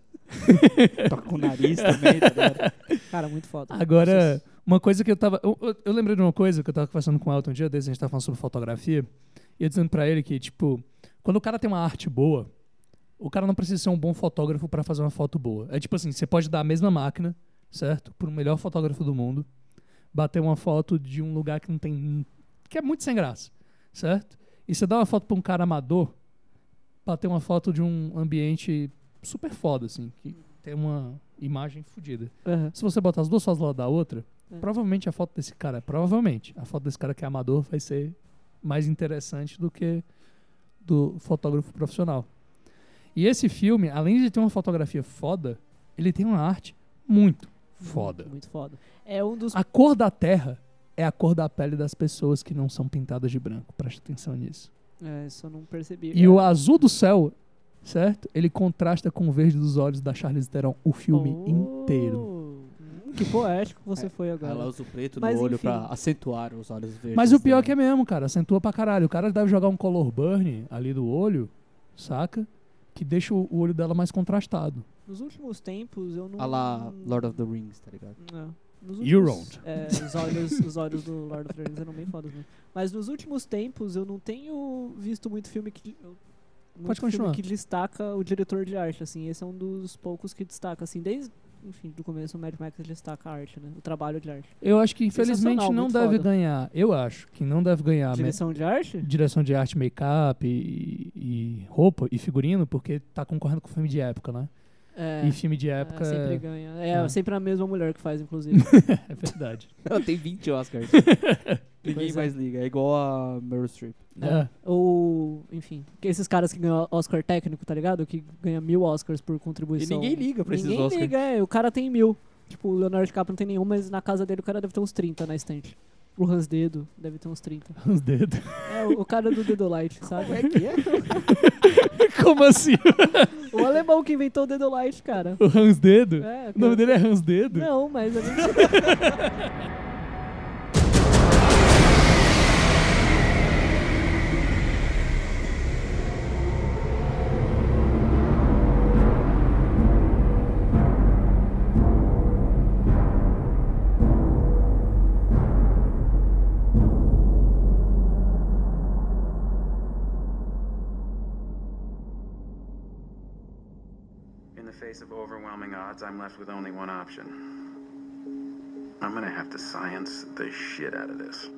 Toca com o nariz também, tá ligado? Cara, muito foda. Agora, uma coisa que eu tava. Eu, eu- eu lembrei de uma coisa que eu tava conversando com o Elton um dia desde, a gente tava falando sobre fotografia, e eu dizendo pra ele que, tipo, quando o cara tem uma arte boa, o cara não precisa ser um bom fotógrafo pra fazer uma foto boa. É tipo assim, você pode dar a mesma máquina, certo? Pro melhor fotógrafo do mundo, bater uma foto de um lugar que não tem. Que é muito sem graça, certo? E você dá uma foto pra um cara amador, bater uma foto de um ambiente super foda, assim, que tem uma imagem fodida. Aham. Se você botar as duas fotos do lado da outra, É. provavelmente a foto desse cara, provavelmente, a foto desse cara que é amador vai ser mais interessante do que do fotógrafo profissional. E esse filme, além de ter uma fotografia foda, ele tem uma arte muito foda. Muito, muito foda. É um dos... A cor da terra é a cor da pele das pessoas que não são pintadas de branco. Presta atenção nisso. É, isso eu não percebi. E É. o azul do céu, certo? Ele contrasta com o verde dos olhos da Charlize Theron o filme Oh, inteiro. hum, Que poético você foi agora. Ela usa o preto Mas no olho enfim. pra acentuar os olhos verdes. Mas o pior dela. que é mesmo, cara. Acentua pra caralho. O cara deve jogar um color burn ali do olho, saca? Que deixa o o olho dela mais contrastado. Nos últimos tempos, eu não... A lá Lord of the Rings, tá ligado? É. Nos Euroned. É, os olhos, os olhos do Lord of the Rings eram bem fodas mesmo. Mas nos últimos tempos eu não tenho visto muito filme que eu- muito Pode filme continuar. que destaca o diretor de arte, assim. Esse é um dos poucos que destaca, assim, desde, enfim, do começo o Mad Max destaca a arte, né? O trabalho de arte. Eu acho que infelizmente Sensacional, não muito deve foda. ganhar. Eu acho que não deve ganhar me- Direção de arte? direção de arte, make-up e, e roupa e figurino, porque tá concorrendo com filme de época, né? É, E filme de época. é, sempre ganha. É, É. sempre a mesma mulher que faz, inclusive. É verdade. Ela tem vinte Oscars. Ninguém Pois é. mais liga. É igual a Meryl Streep. É. Ou, enfim, que esses caras que ganham Oscar técnico, tá ligado? Que ganham mil Oscars por E contribuição. ninguém liga pra esses Ninguém Oscars. liga, é. O cara tem mil. Tipo, o Leonardo DiCaprio não tem nenhum, mas na casa dele o cara deve ter uns trinta na estante. O Hans Dedo deve ter uns trinta. Os dedos. É, o, o cara do Dedolite, sabe? Como é que é? Como assim? O alemão que inventou o Dedolite, cara. O Hans Dedo? É, O nome dele é Hans Dedo? Não, mas a gente... In the face of overwhelming odds, I'm left with only one option. I'm gonna have to science the shit out of this.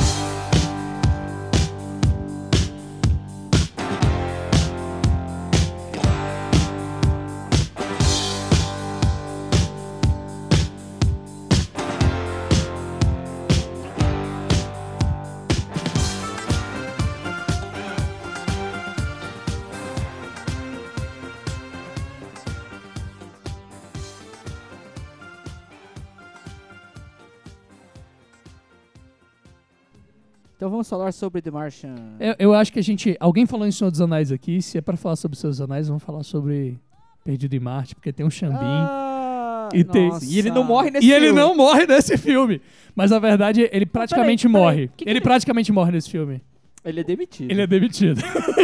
Então vamos falar sobre The Martian. Eu, eu acho que a gente... Alguém falou em Senhor dos Anéis aqui. Se é pra falar sobre Senhor dos Anéis, vamos falar sobre Perdido em Marte, porque tem um Xambin. Ah, E tem- nossa. E ele não morre nesse E ele filme. não morre nesse filme. Mas a verdade, ele praticamente peraí, morre. que que ele ele- praticamente morre nesse filme. Ele é demitido. Ele é demitido.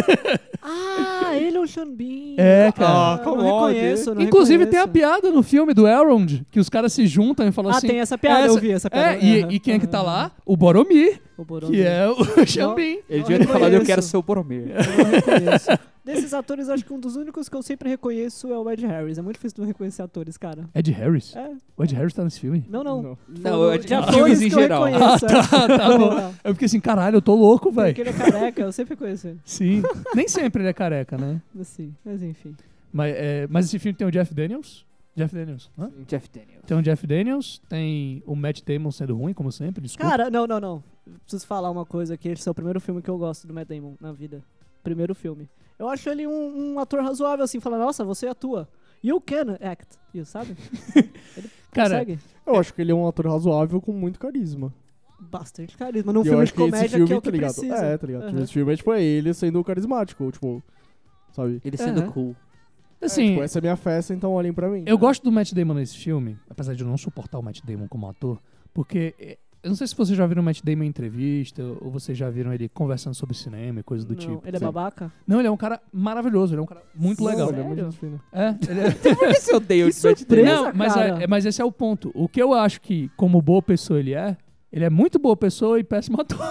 Ah, ele é o Sean Bean. É, cara. Ah, Eu come não on, reconheço, não Inclusive tem a reconheço. piada no filme do Elrond, que os caras se juntam e falam Ah, assim... tem essa piada, eu vi essa piada. É, e, Aham, e quem é que aham, tá aham. lá? O Boromir, O Boromir. que é o Xambin. Ele Não devia ter falado, eu reconheço. quero ser o Boromir. Eu não reconheço. Desses atores, acho que um dos únicos que eu sempre reconheço é o Ed Harris. É muito difícil de eu reconhecer atores, cara. Ed Harris? É, O Ed Harris tá nesse filme? não, não. Não. Não, de de atores filmes em que eu geral. reconheço. Ah, tá, é. tá bom. Não, Eu fiquei assim, caralho, eu tô louco, velho. porque ele é careca, eu sempre conheço ele. Sim. Nem sempre ele é careca, né? Assim, mas enfim. Mas, é, mas esse filme tem o Jeff Daniels. Jeff Daniels. Hã? Jeff Daniels. Tem o Jeff Daniels, tem o Matt Damon sendo ruim, como sempre, desculpa. Cara, não, não, não. Preciso falar uma coisa aqui. Esse é o primeiro filme que eu gosto do Matt Damon na vida. Primeiro filme. Eu acho ele um, um ator razoável, assim. Fala, nossa, você atua. You can act. You, sabe? Ele Cara, consegue. Eu acho que ele é um ator razoável com muito carisma. Bastante carisma. Num E eu filme acho de que esse comédia filme, que é o tá que ligado? precisa. É, tá ligado? Aham. Esse filme é tipo é ele sendo carismático, tipo, sabe? Ele sendo Aham. cool. assim, Tipo, essa é a minha festa, então olhem pra mim. eu gosto do Matt Damon nesse filme, apesar de eu não suportar o Matt Damon como ator, porque eh, eu não sei se vocês já viram o Matt Damon em entrevista ou vocês já viram ele conversando sobre cinema e coisas do Não, tipo. ele é Sim. babaca? Não, ele é um cara maravilhoso, ele é um cara muito Não, legal. ele é muito Sério? gente fina. É, ele é... Por que você odeia Que esse Matt surpresa. Damon? Não, mas, cara. é, é- mas esse é o ponto. O que eu acho que, como boa pessoa ele é, ele é muito boa pessoa e péssimo ator.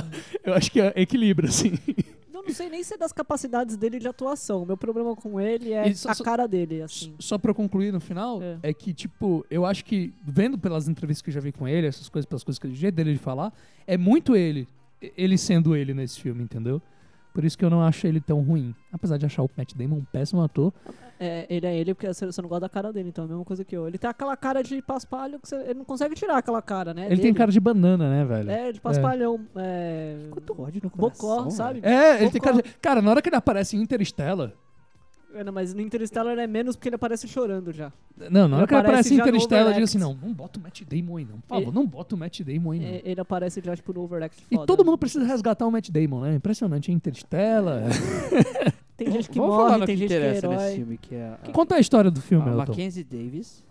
Eu acho que é equilíbrio, assim. Eu não sei nem se é das capacidades dele de atuação. O meu problema com ele é E só- a só- cara dele, assim. Só pra eu concluir no final, É. é. que, tipo, eu acho que, vendo pelas entrevistas que eu já vi com ele, essas coisas, pelas coisas que o jeito dele de falar, é muito ele. Ele sendo ele nesse filme, entendeu? Por isso que eu não acho ele tão ruim. Apesar de achar o Matt Damon um péssimo ator. É, ele é ele porque você você não gosta da cara dele, então é a mesma coisa que eu. Ele tem aquela cara de paspalho que você, ele não consegue tirar aquela cara, né? ele tem dele. cara de banana, né, velho? É, de paspalhão. É... Quanto ódio no coração, Bocó, velho. sabe? É, ele tem Bocó. cara de... Cara, na hora que ele aparece em Interstellar... É, não, mas no Interstellar é menos porque ele aparece chorando já. Não, na hora Ele que ele aparece aparece em já no Interstellar, eu digo overact. assim, não, não bota o Matt Damon aí, não. Por favor, Ele- não bota o Matt Damon aí, não. É, ele aparece já, tipo, no overact E foda. todo mundo precisa resgatar o Matt Damon, né? Impressionante. Interstellar. Tem gente que Vamos falar morre, no tem que gente que é interessa nesse herói. filme, que é a, Conta a história do filme, a Elton. Mackenzie Davis.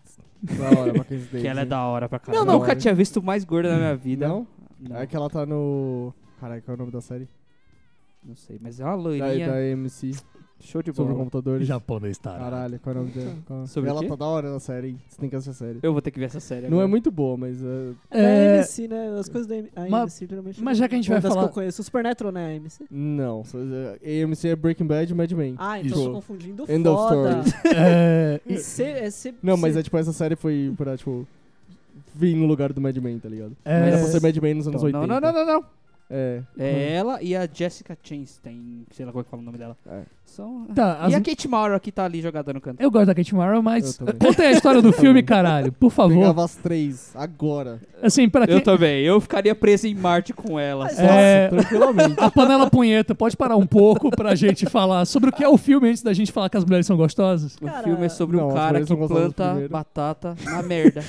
Da hora, Mackenzie Davis, Que ela é hein? da hora pra Não, caramba. não, Eu nunca é- tinha visto mais gorda na minha vida. Não? Não, É que ela tá no... Caralho, qual é o nome da série? não sei, mas é uma Da, loirinha. da A M C, Show de sobre bola. computadores. Japonês, tá? Caralho, qual é o nome dela? Qual- Sobre o ela quê? tá da hora na série, hein? Você tem que assistir a série. Eu vou ter que ver essa série Não é agora. muito boa, mas... é, É da É, A M C, né? As coisas da A M- a Mas- AMC geralmente... mas já que a gente Ou vai das falar- que eu conheço. O Supernatural, né? A M C? Não, só- A M C é Breaking Bad e Mad Men. Ah, então Isso. eu tô confundindo End of foda. É, e- C, é C, Não, mas C- é tipo, essa série foi pra, tipo... Vir no lugar do Mad Men, tá ligado? É. Era pra ser Mad Men nos anos Então, oitenta. não, não, não, não, não. É. É ela e a Jessica Chastain, sei lá como é que fala o nome dela. É. São... Tá, E as- a Kate Mara que tá ali jogada no canto. Eu gosto da Kate Mara, mas Eu também. contem a história do filme, caralho, por favor. Pegava as três, agora. Assim, pra quem... Eu também, eu ficaria preso em Marte com ela. Mas- É, Nossa, tranquilamente. a panela punheta, pode parar um pouco pra gente falar sobre o que é o filme antes da gente falar que as mulheres são gostosas? O Cara, filme é sobre não, um as cara mulheres que não gostam do planta primeiro. batata na merda.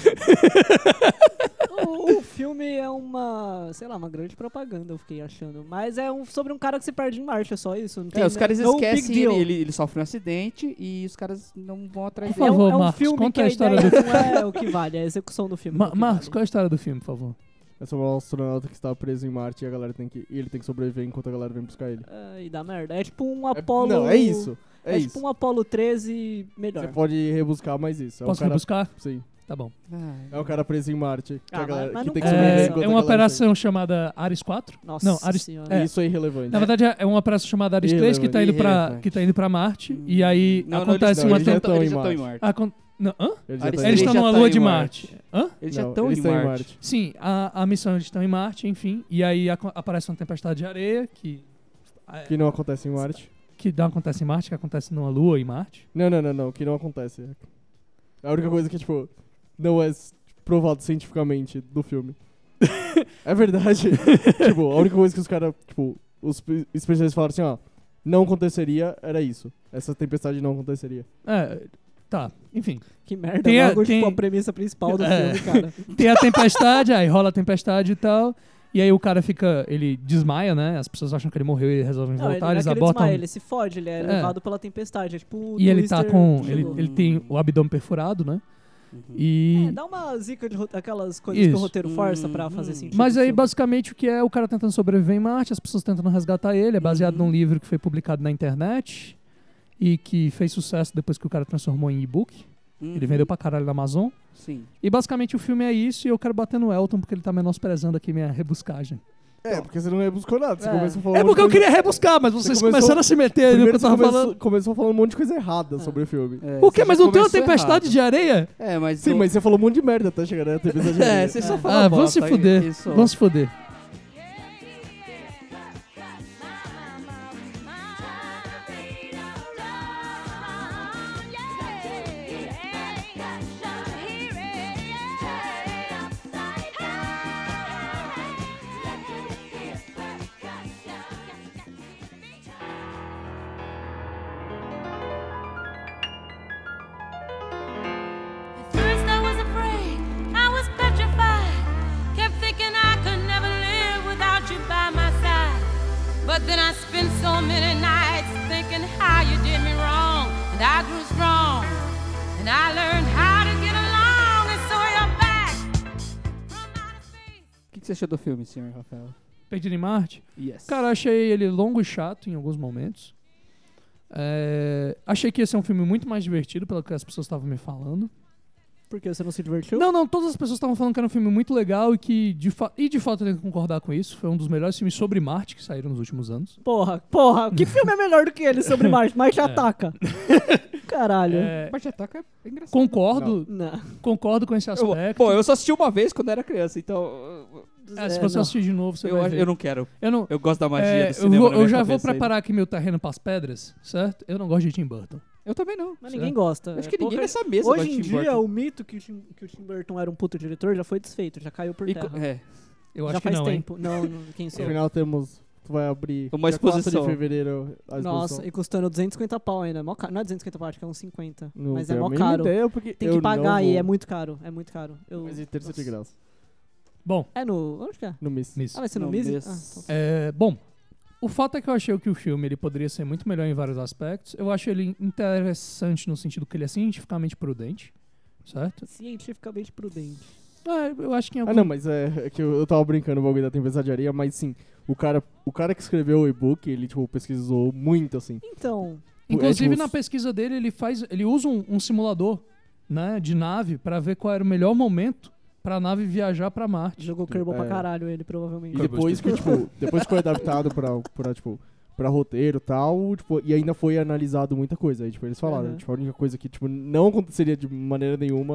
O, o filme é uma, sei lá, uma grande propaganda, eu fiquei achando. Mas é um, sobre um cara que se perde em Marte, é só isso. Não tem É, os caras no big esquecem deal. ele, ele, ele sofre um acidente e os caras não vão atrás Por É dele. um, favor, é um Marcos, filme conta que a a história ideia do- não é o que vale, é a execução do filme. Ma- que é o que Marcos, vale. qual é a história do filme, por favor? É sobre um astronauta que está preso em Marte e a galera tem que. E ele tem que sobreviver enquanto a galera vem buscar ele. É, e dá merda. É tipo um É- Apollo... não, é isso. É, É, isso. tipo um Apollo treze melhor. Você pode rebuscar mais isso. É Posso um cara, rebuscar? sim. Tá bom. É um cara preso em Marte. Que, Ah, a galera, mas- mas que não tem que conta. sobreviver É, enquanto é a uma galera operação chamada Ares quatro? Nossa Não, Ares- senhora. chega. é. Isso é irrelevante. Na verdade, é uma operação chamada Ares três que tá indo pra, Irrelevante. que tá indo pra Marte. E aí Não, não, acontece não, uma eles já tenta- tão eles em já estão em Marte. Marte. acon- não, hã? Eles já Ares estão Eles em estão já numa tá lua em de Marte. Marte. Hã? Eles já Não, estão eles em estão Marte. Sim, a, a missão eles estão em Marte, enfim. E aí aco- aparece uma tempestade de areia que. é, Que não acontece em Marte. que não acontece em Marte, que acontece numa lua em Marte. Não, não, não, não. Que não acontece. É a única coisa que, tipo, não é s- provado cientificamente do filme. É verdade. Tipo, a única coisa que os caras, tipo, os pe- especialistas falaram assim, ó, não aconteceria, era isso. Essa tempestade não aconteceria. É, tá, enfim. Que merda, Tem a- logo tem- tipo a premissa principal do É. filme, cara. Tem a tempestade, aí rola a tempestade e tal. E aí o cara fica, ele desmaia, né? As pessoas acham que ele morreu e resolvem Não, ele, voltar, não é eles que ele abortam. desmaia, ele se fode, ele é, É. levado pela tempestade. É tipo o E ele tá Twister com. que Ele, chegou. ele tem o abdômen perfurado, né? Uhum. E. É, dá uma zica de ro- aquelas coisas que Isso. o roteiro força pra Uhum. fazer sentido. Mas no aí, filme. basicamente, o que é o cara tentando sobreviver em Marte, as pessoas tentando resgatar ele, é baseado Uhum. num livro que foi publicado na internet e que fez sucesso depois que o cara transformou em e-book. Ele Uhum. vendeu pra caralho na Amazon. Sim. E basicamente o filme é isso e eu quero bater no Elton porque ele tá menosprezando aqui minha rebuscagem. É, porque você não rebuscou nada. Você É. começou a falar É um monte porque eu de coisa- queria rebuscar, mas vocês começou- começaram a se meter aí no que Primeiro eu você tava começou, falando. começou falando um monte de coisa errada sobre o filme. É, O quê? você Mas já não tem uma começou tempestade errado. de areia? É, mas... Sim, eu- mas você falou um monte de merda até chegar na tempestade de É, areia. você só É. fala Ah, vamos se bosta, fuder. isso. Vamos se fuder. At first I was afraid, I was petrified. Kept thinking I could never live without you by my side. But then I spent so many nights thinking how you did me wrong. And I grew strong. And I learned how to get along. And so you're back from outer space. O que que você achou do filme, senhor Rafael? Perdido em Marte. Yes. Cara, eu achei ele longo e chato em alguns momentos. É, achei que ia ser um filme muito mais divertido pelo que as pessoas estavam me falando. Por que você não se divertiu? Não, não, todas as pessoas estavam falando que era um filme muito legal e que, de fa- e de fato eu tenho que concordar com isso. Foi um dos melhores filmes sobre Marte que saíram nos últimos anos. Porra, porra, que filme é melhor do que ele sobre Marte? Marte ataca. Caralho. É, Mas ataca é engraçado. concordo, Não. concordo com esse Eu, aspecto. pô, eu só assisti uma vez quando era criança, então... É, se É, você não. assistir de novo, você Eu, vai acho- ver. eu não quero. Eu não- Eu gosto da magia é, do eu cinema vou- na eu minha já vou cabeça ainda. preparar aqui meu terreno pras pedras, certo? Eu não gosto de Tim Burton. Eu também não. Mas ninguém gosta. Acho que É ninguém pouca- nessa mesa Hoje gosta em de Tim dia, Burton. o mito que o, Tim, que o Tim Burton era um puto diretor já foi desfeito, já caiu por E terra. co- é. Eu já acho que faz não, tempo. Não, não, quem No sou? final temos... Tu vai abrir... Uma dia quatro exposição. de fevereiro a Nossa, exposição. e custando duzentos e cinquenta pau ainda. É mó caro. Não é duzentos e cinquenta pau, acho que é uns cinquenta. Não mas é tenho a mó mínima caro. ideia, porque Tem eu que pagar não aí, vou. é muito caro. É muito caro. Eu... Mas em terça de graça. Bom, É no... Onde que é? No Miss. nisso. Ah, vai ser no No Mise? Miss. Ah, então. É, bom, o fato é que eu achei que o filme ele poderia ser muito melhor em vários aspectos. Eu acho ele interessante no sentido que ele é cientificamente prudente, certo? Cientificamente prudente. É, eu acho que em algum... Ah, não, mas é, é que eu, eu tava brincando o bagulho da tempestade de areia, mas sim, o cara, o cara que escreveu o e-book, ele, tipo, pesquisou muito, assim. Então, Inclusive, é, tipo, na pesquisa dele, ele faz, ele usa um, um simulador, né, de nave pra ver qual era o melhor momento pra nave viajar pra Marte. jogou Kerbal pra É. caralho ele, provavelmente. E depois que, tipo, depois que foi adaptado pra, pra, tipo, pra roteiro e tal, tipo, e ainda foi analisado muita coisa. Aí, tipo, eles falaram, Uhum. tipo, a única coisa que, tipo, não aconteceria de maneira nenhuma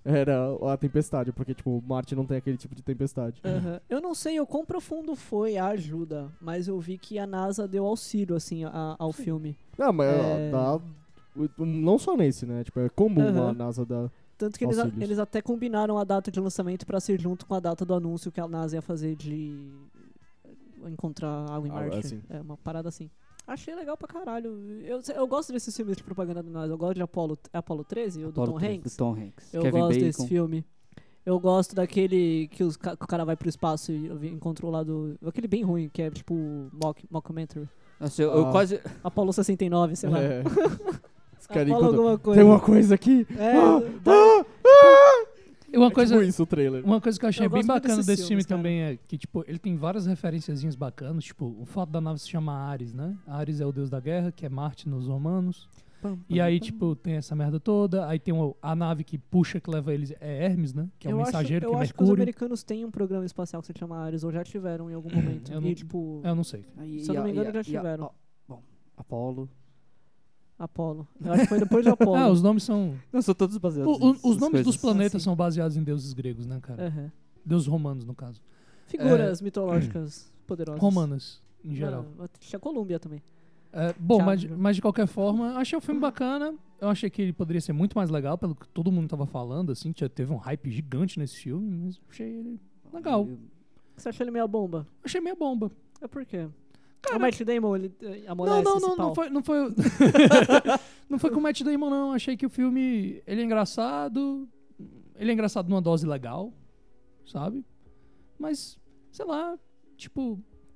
era a tempestade, porque, tipo, Marte não tem aquele tipo de tempestade. Aham. Eu não sei o quão profundo foi a ajuda, mas eu vi que a NASA deu auxílio, assim, a- ao filme. Não, mas É. dá, não só nesse, né? Tipo, é comum Aham. a NASA dar... Tanto que eles, a- Auxílios. eles até combinaram a data de lançamento pra ser junto com a data do anúncio que a NASA ia fazer de encontrar água em Ah, Marte. assim. É uma parada assim. Achei legal pra caralho. Eu, eu gosto desses filmes de propaganda da NASA. Eu gosto de Apollo, é Apollo treze, o do Apollo Tom treze, Hanks. do Tom Hanks. Eu Kevin gosto Bacon. desse filme. Eu gosto daquele que, os, ca- que o cara vai pro espaço e encontrou lá do... Aquele bem ruim, que é tipo mock, mockumentary. Nossa, eu, eu Ah. quase... Apollo sessenta e nove, sei lá. É. Os caras Apollo encontram- alguma coisa. Tem uma coisa aqui. É, Ah, dá- ah, E uma é coisa, tipo isso o trailer. uma coisa que eu achei Eu bem gosto muito bacana desses desse filme filmes, cara. também é que, tipo, ele tem várias referenciazinhas bacanas. Tipo, o fato da nave se chama Ares, né? Ares é o deus da guerra, que é Marte nos romanos. Pam, E pam, aí, pam. tipo, tem essa merda toda. Aí tem o- a nave que puxa, que leva eles, é Hermes, né? Que é o eu mensageiro, acho, eu que é acho que os Mercúrio. americanos têm um programa espacial que se chama Ares, ou já tiveram em algum momento. Eu e, não- tipo, Eu não sei. E- Se eu não e me a- engano, e a- já e a- tiveram. ó, bom, Apollo. Apollo. Eu acho que foi depois de Apollo. Ah, os nomes são... Não, são todos baseados o- o- nessas os nomes dos coisas. planetas Ah, sim. são baseados em deuses gregos, né, cara? Aham. Deuses romanos, no caso. Figuras mitológicas poderosas. Romanas, em geral. Ah, tinha Colômbia também. É, bom, Tchau, mas, Júlio. mas de qualquer forma, achei o filme bacana. Eu achei que ele poderia ser muito mais legal, pelo que todo mundo tava falando, assim. Já teve um hype gigante nesse filme, mas achei ele legal. Você achou ele meio bomba? Achei meia bomba. É por quê? o Matt Damon, ele eh, Não, amolece não, esse não, pau. não foi, não foi, não foi com o Matt Damon, não. Achei que o filme, ele é engraçado, ele é engraçado numa dose legal, sabe? Mas, sei lá, tipo,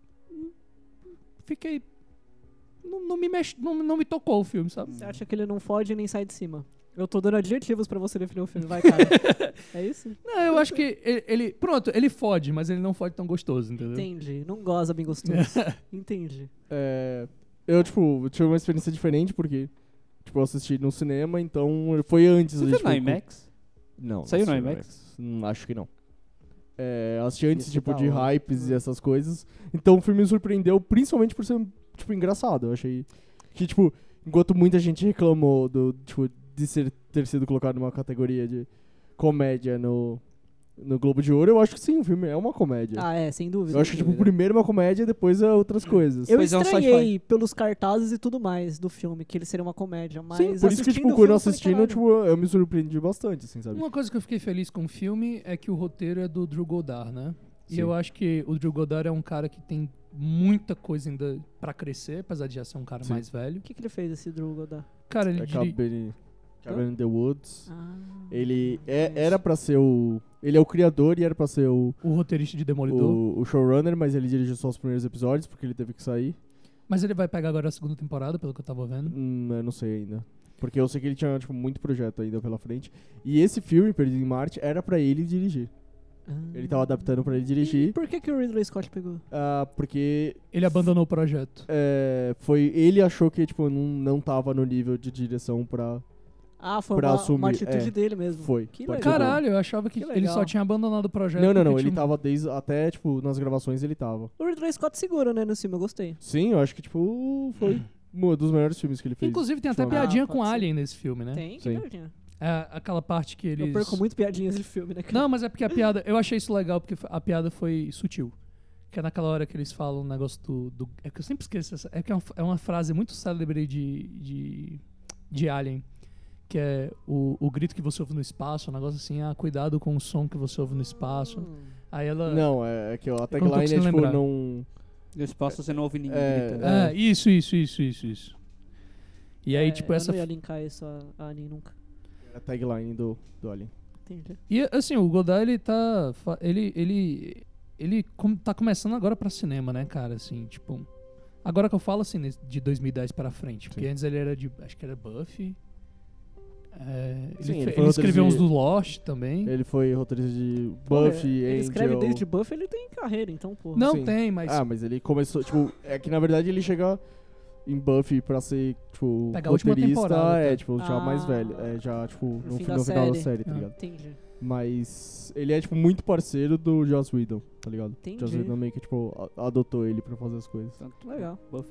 fiquei, não, não me mexe, não, não me tocou o filme, sabe? Você acha que ele não fode nem sai de cima? Eu tô dando adjetivos pra você definir o filme, vai, cara. É isso? Não, eu acho que ele, ele- pronto, ele fode, mas ele não fode tão gostoso, entendeu? Entendi. Não goza bem gostoso. Entendi. É, eu, tipo, tive uma experiência diferente, porque, tipo, eu assisti no cinema, então foi antes. Você de, viu tipo, no IMAX? Não. Saiu no assisti IMAX? Hum, acho que não. É, eu assisti antes, Ia ser tipo, da de hora. hypes e essas coisas. Então o filme me surpreendeu, principalmente por ser, tipo, engraçado. Eu achei que, tipo, enquanto muita gente reclamou do, tipo, de ser, ter sido colocado numa categoria de comédia no, no Globo de Ouro, eu acho que sim, o filme é uma comédia. Ah, é, sem dúvida. eu acho que, tipo, primeiro é uma comédia e depois é outras coisas. Eu Pois é um estranhei pelos cartazes e tudo mais do filme, que ele seria uma comédia, mas Sim, por isso que, assistindo tipo, o quando filme, eu eu falei, assistindo, "Caralho". tipo, eu me surpreendi bastante, assim, sabe? Uma coisa que eu fiquei feliz com o filme é que o roteiro é do Drew Goddard, né? E Sim. eu acho que o Drew Goddard é um cara que tem muita coisa ainda pra crescer, apesar de já ser um cara Sim. mais velho. O que, que ele fez, esse Drew Goddard? Cara, ele É diri... Cabin, Cabin in the Woods. Ah, Ele é, era pra ser o... Ele é o criador e era pra ser o, o roteirista de Demolidor. o, o showrunner, mas ele dirigiu só os primeiros episódios, porque ele teve que sair. Mas ele vai pegar agora a segunda temporada, pelo que eu tava vendo. Hum, eu não sei ainda. Porque eu sei que ele tinha, tipo, muito projeto ainda pela frente. E esse filme, Perdido em Marte, era pra ele dirigir. Ele tava adaptando pra ele E dirigir, por que, que o Ridley Scott pegou? ah, porque Ele abandonou o projeto. é, foi, ele achou que, tipo, não, não tava no nível de direção pra... Ah, foi Pra uma, assumir, uma atitude é, dele mesmo. Foi. Que Pode legal. ser bom. Caralho, eu achava que, Que ele só legal. tinha abandonado o projeto. Não, não, não. porque Ele tinha- tava desde... Até, tipo, nas gravações ele tava. O Ridley Scott segura, né, no filme, eu gostei. Sim, eu acho que, tipo, foi um dos melhores filmes que ele fez. Inclusive tem até Ah, piadinha com pode ser. Alien nesse filme, né? Tem, que Sim. piadinha. É aquela parte que eles... Eu perco muito piadinhas de filme, né, cara? Não, mas é porque a piada... Eu achei isso legal, porque a piada foi sutil. Que é naquela hora que eles falam um negócio do... do é que eu sempre esqueço essa... É que é uma, é uma frase muito célebre de, de, de Alien. Que é o, o grito que você ouve no espaço, um negócio assim, ah, cuidado com o som que você ouve no espaço. Hum. Aí ela... Não, é, é que a não tô tagline é, conseguindo tipo, lembrar. não... No espaço você não ouve ninguém É, gritando. É, isso, isso, isso, isso, isso. E aí, É, tipo, eu essa... não ia linkar isso a, a Annie nunca. A tagline do, do Alien. Entendi. E assim, o Godard, ele tá. fa- Ele. Ele. Ele com- tá começando agora pra cinema, né, cara? Assim, tipo. Agora que eu falo assim, nesse- de dois mil e dez pra frente. Porque Sim. antes ele era de. Acho que era Buffy. É, ele, Sim, fe- ele ele foi escreveu uns roteirista do Lost também. Ele foi roteirista de Pô, Buffy, ele Angel... escreve desde Buffy, ele tem carreira, então, pô. Não sim. tem, mas. Ah, mas ele começou, tipo... É que, na verdade, ele chega em Buffy pra ser, tipo, Pegar a última roteirista. temporada, É, tá? tipo, já mais Ah. velho. É, já, tipo, no, fim fi- da no final da série. série, tá Ah. ligado? Entendi. Mas ele é, tipo, muito parceiro do Joss Whedon, tá ligado? Entendi. Joss Whedon meio que, tipo, a- adotou ele pra fazer as coisas. Tanto Legal. Buffy.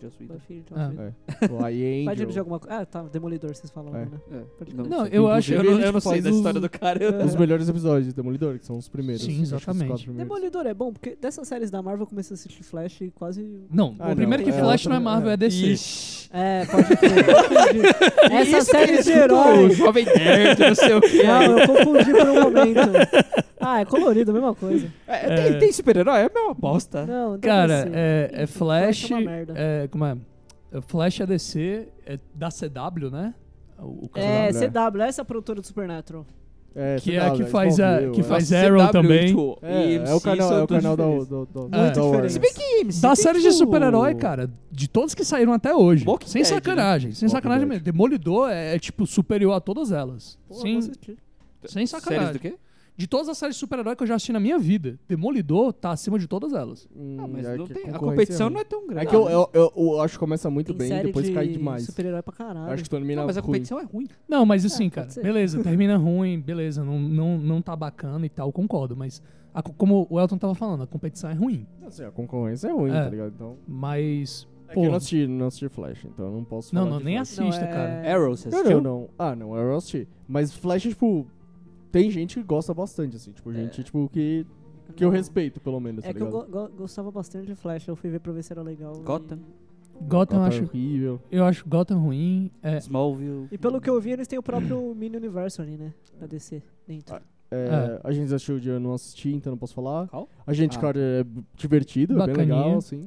Joss Whedon. Buffy, Joss Ah. Whedon. É. O I Vai de Angel. alguma coisa. Ah, tá. Demolidor, vocês falaram, É. né? É. Pode Não, crer. Não, eu acho. Eu Inclusive, não, ele eu não sei faz da os- história do cara. eu- Os melhores episódios de Demolidor, que são os primeiros. Sim, Acho que os exatamente. quatro primeiros. Demolidor é bom, porque dessas séries da Marvel eu comecei a assistir Flash e quase... Não, Ah, o primeiro não, que é Flash outra- não é Marvel, é, é. D C. Ixi. É, pode crer. confundi. Essa Isso série que de eles ficam, herói. Jovem Nerd, não sei o que. Não, eu confundi por um momento. Ah, é colorido, a mesma coisa. É, tem, tem super-herói? É a mesma bosta. Não, deve Cara, ser. é, é Enfim, Flash. é uma merda. É, como é? É Flash é D C, é da C W, né? O, o É, né? C W, essa é a produtora do Supernatural. É, que C é a W, que faz, a, Smallville, que é. faz Nossa, Arrow C W, também. tipo, É, e é M C o canal, são é o tudo canal da, diferentes. do, do, É. da Warner. Se bem que M C Das tem, séries de tipo, super-herói, cara, de todos que saíram até hoje. Walking Sem Dead, né? sacanagem, sem Walking sacanagem Dead. mesmo. Demolidor é, é, tipo, superior a todas elas. Pô, sem, vou assistir. sem Séries sacanagem. do quê? De todas as séries de super-herói que eu já assisti na minha vida, Demolidor tá acima de todas elas. Hum, Ah, mas é não que tem, a concorrência competição é não ruim. é tão grande. É que eu, eu, eu, eu acho que começa muito Tem bem, série depois de cai demais. super-herói pra caralho. Acho que termina Não, mas a ruim. competição é ruim. Não, mas assim, É, cara, pode ser. beleza, termina ruim, beleza, não, não, não tá bacana e tal, concordo, mas a co- como o Elton tava falando, a competição é ruim, Assim, a concorrência é ruim, É. tá ligado? Então, mas, é pô, que eu não assisti, não assisti Flash, então eu não posso não, falar não, de nem Flash. assista, Não, é- cara. Arrow, você Não, assistiu? não, não. Ah, não, eu assisti. Mas Flash, tipo, tem gente que gosta bastante, assim. Tipo, gente, tipo, que, que eu Não. respeito, pelo menos, É tá que eu ligado? go- go- gostava bastante de Flash, eu fui ver pra ver se era legal. e- Gotham, Gotham eu Gotham acho, horrível. eu acho Gotham ruim, é, Smallville. E pelo que eu vi, eles têm o próprio mini universo ali, né? Da D C dentro. Ah, É, A gente assistiu de eu não assisti, então não posso falar. Qual? A gente, Ah. cara, é b- divertido, é bem Bacaninha. legal, assim.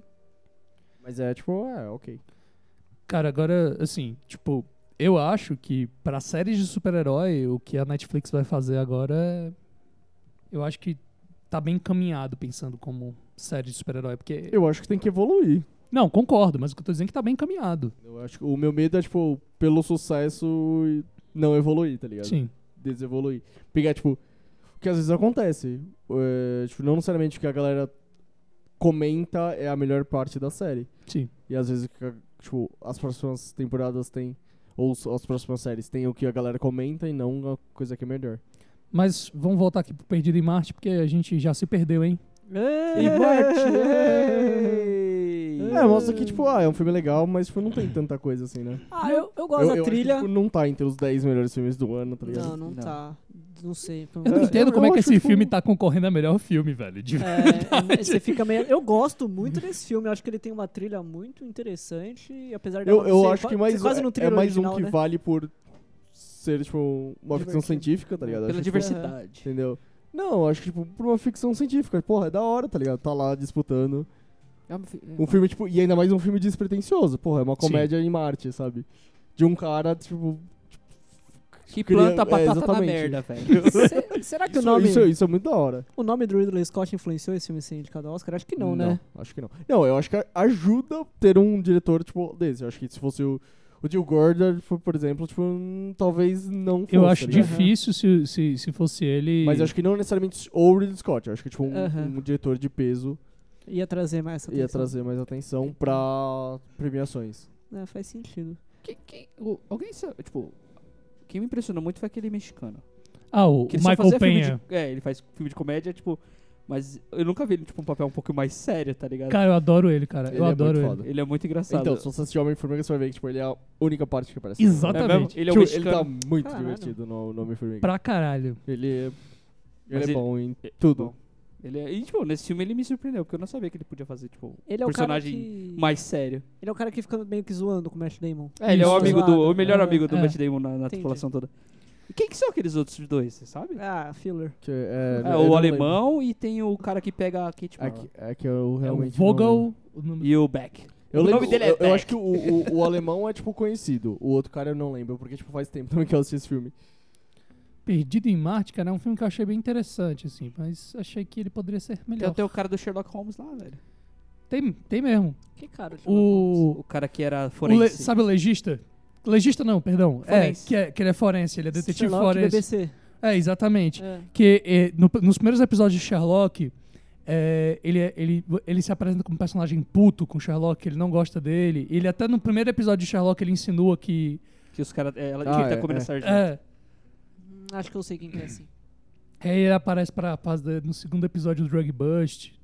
Mas é, tipo, é, ok. cara, agora, assim, tipo, eu acho que pra séries de super-herói, o que a Netflix vai fazer agora é, eu acho que tá bem encaminhado pensando como série de super-herói, porque, Eu acho que tem que evoluir. não, concordo, mas o que eu tô dizendo é que tá bem encaminhado, Eu acho que o meu medo é, tipo, pelo sucesso e não evoluir, tá ligado? sim, Desevoluir. Pegar, tipo, o que às vezes acontece. É, tipo, não necessariamente o que a galera comenta é a melhor parte da série. sim. E às vezes, tipo, as próximas temporadas tem, ou s- as próximas séries tem o que a galera comenta e não a coisa que é melhor. Mas vamos voltar aqui pro Perdido em Marte, porque a gente já se perdeu, hein? E É, mostra que, tipo, ah, é um filme legal, mas tipo, não tem tanta coisa assim, né? Ah, eu, eu gosto eu, da eu trilha. Acho que, tipo, não tá entre os dez melhores filmes do ano, tá ligado? Não, não, Não. tá. Não sei. Eu não É, entendo eu- como eu é que acho, esse tipo, filme tá concorrendo a melhor filme, velho. De- É, você fica meio. Eu gosto muito desse filme. Eu acho que ele tem uma trilha muito interessante. E apesar de Eu, ela eu ser acho qua- que mais, ser quase no é, é thriller mais um original, que né? vale por ser, tipo, uma ficção Divertido. científica, tá ligado? Pela Acho que, tipo, diversidade. entendeu? Não, eu acho que, tipo, por uma ficção científica, porra, é da hora, tá ligado? Tá lá disputando. É uma fi- Um filme, tipo, e ainda mais um filme despretensioso, porra, é uma comédia em Marte, sabe? De um cara, tipo. Que cria- planta é, batata na exatamente. merda, velho. Se- será que o Isso, nome, isso, isso é muito da hora. o nome do Ridley Scott influenciou esse filme ser indicado ao Oscar? Acho que não, né? Acho que não. Não, eu acho que ajuda ter um diretor, tipo, desse. Eu acho que se fosse o, o Jill Gordon, por por exemplo, tipo, hum, talvez não fosse. Eu acho tá ligado? difícil se, se, se fosse ele. Mas eu acho que não necessariamente o Ridley Scott. Eu acho que, tipo, um, Aham. um diretor de peso Ia trazer mais essa ia atenção. trazer mais atenção pra premiações. É, faz sentido. Quem, quem, o- alguém sabe, tipo, quem me impressionou muito foi aquele mexicano. Ah, o, Que o ele só Michael fazia filme Penha. de- é, ele faz filme de comédia, tipo, mas eu nunca vi ele, tipo, um papel um pouco mais sério, tá ligado? Cara, eu adoro ele, cara. Ele eu é adoro muito ele. foda. Ele é muito engraçado. Então, se você assistir Homem-Formiga, você vai ver que, tipo, ele é a única parte que aparece. Exatamente. É mesmo? Ele é um Tipo, ele mexicano. tá muito Caralho. divertido no, no Homem-Formiga. Pra caralho. Ele é, Mas ele é ele- bom em tudo. Bom, ele é, e, tipo, nesse filme ele me surpreendeu, porque eu não sabia que ele podia fazer, tipo, Ele é o personagem cara que... mais sério. Ele é o cara que fica meio que zoando com o Matt Damon. É, ele é o Isso. amigo do, o melhor É, amigo do é. Matt Damon na, na Entendi. tripulação toda. E quem que são aqueles outros dois, você sabe? Ah, filler. Que é, É, eu o não alemão e tem o cara que pega a Kate lembro. É Mara. que, é que eu É o realmente. não lembro. Vogel. O nome... E o Beck. Eu, o lembro, nome dele é eu, eu Beck. acho que o, o, o alemão é, tipo, conhecido. O outro cara eu não lembro, porque, tipo, faz tempo também que eu assisti esse filme. Perdido em Marte, cara, é um filme que eu achei bem interessante, assim. Mas achei que ele poderia ser Tem melhor. até o cara do Sherlock Holmes lá, velho. Tem, tem mesmo. Que cara? de Sherlock Holmes? O, O cara que era o le- forense. sabe o legista? Legista não, perdão. Forense. É que, é, que ele é forense, ele é detetive Sherlock, forense. B B C. É, exatamente. É. Que é, no- nos primeiros episódios de Sherlock, é, ele, é- ele, ele se apresenta como um personagem puto com Sherlock, que ele não gosta dele. Ele até no primeiro episódio de Sherlock ele insinua que. Que os caras... É, ela, Ah, que ele tá é, comendo é. sargento. É, Hum, Acho que eu sei quem que é assim. aí ele aparece pra, pra, no segundo episódio do Drug Bust.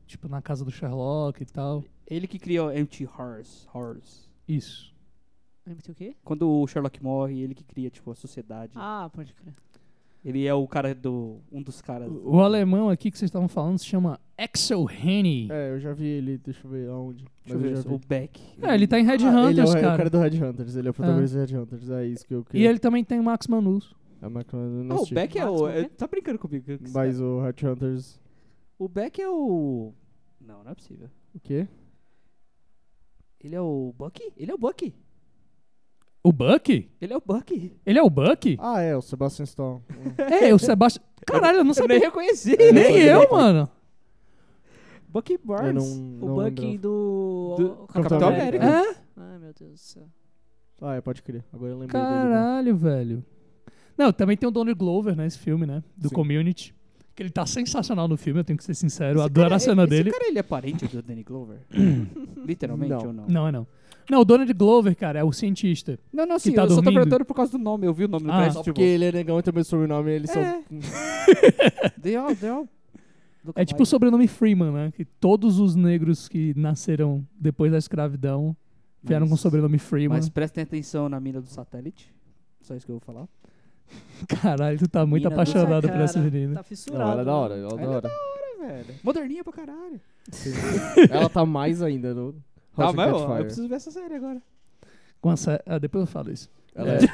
tipo, na casa do Sherlock e tal. Ele que criou Empty Horrors. Horrors. Isso. O quê? Quando o Sherlock morre, ele que cria, tipo, a sociedade. Ah, pode crer. Ele é o cara do... Um dos caras... O, o alemão aqui que vocês estavam falando se chama Axel Henny. É, eu já vi ele, deixa eu ver aonde. Deixa eu Mas ver, já vi. o Beck. É, ele tá em Red Ah, ele é o, Hunters, é o cara. cara do Red Hunters, ele é o protagonista do Red Hunters, é isso que eu E queria. ele também tem o Max Manus. É uma coisa, eu não Ah, o assisti. Beck é Max o... Morgan? é- tá brincando comigo. Mas o Red Hunters... O Beck é o... Não, não é possível. O quê? Ele é o Bucky? Ele é o Bucky. O Bucky? Ele é o Bucky. Ele é o Bucky? Ah, é, o Sebastian Stan. É, o Sebastião... Caralho, eu não Eu nem sabia. reconheci. É, Nem não eu, sabia. mano. Bucky Eu Barnes. não, O não Bucky lembrava. do... Do Capitão Capitão América. América. É? Ai, meu Deus do céu. Ah, é, pode crer. Agora eu lembrei dele. Caralho, velho. Não, também tem o Donald Glover, né, esse filme, né? Do Sim. Community. Que ele tá sensacional no filme, eu tenho que ser sincero. Eu Esse adoro cara- a cena esse dele. cara, ele é parente do Danny Glover? Literalmente Não. ou não? Não, é não. Não, o Donald Glover, cara, é o cientista. Não, não, sim. tá eu só tô dormindo. perguntando por causa do nome. Eu vi o nome no Ah, crédito. Só tipo, porque ele é negão e também o sobrenome, ele só... É. They all, they all look É tipo o alike. sobrenome Freeman, né? Que todos os negros que nasceram depois da escravidão vieram Mas- com o sobrenome Freeman. Mas prestem atenção na mina do satélite. Só isso que eu vou falar. Caralho, tu tá muito Mina do- apaixonado Nossa, por essa cara, menina. Tá fissurado. Não, ela é da hora, né? ela é da Ela é hora. Velho. Moderninha pra caralho. Ela tá mais ainda no Tá, House of mas Cat ó, eu Fire. preciso ver essa série agora. Com a sé- ah, depois eu falo isso. Ela É. é, tipo,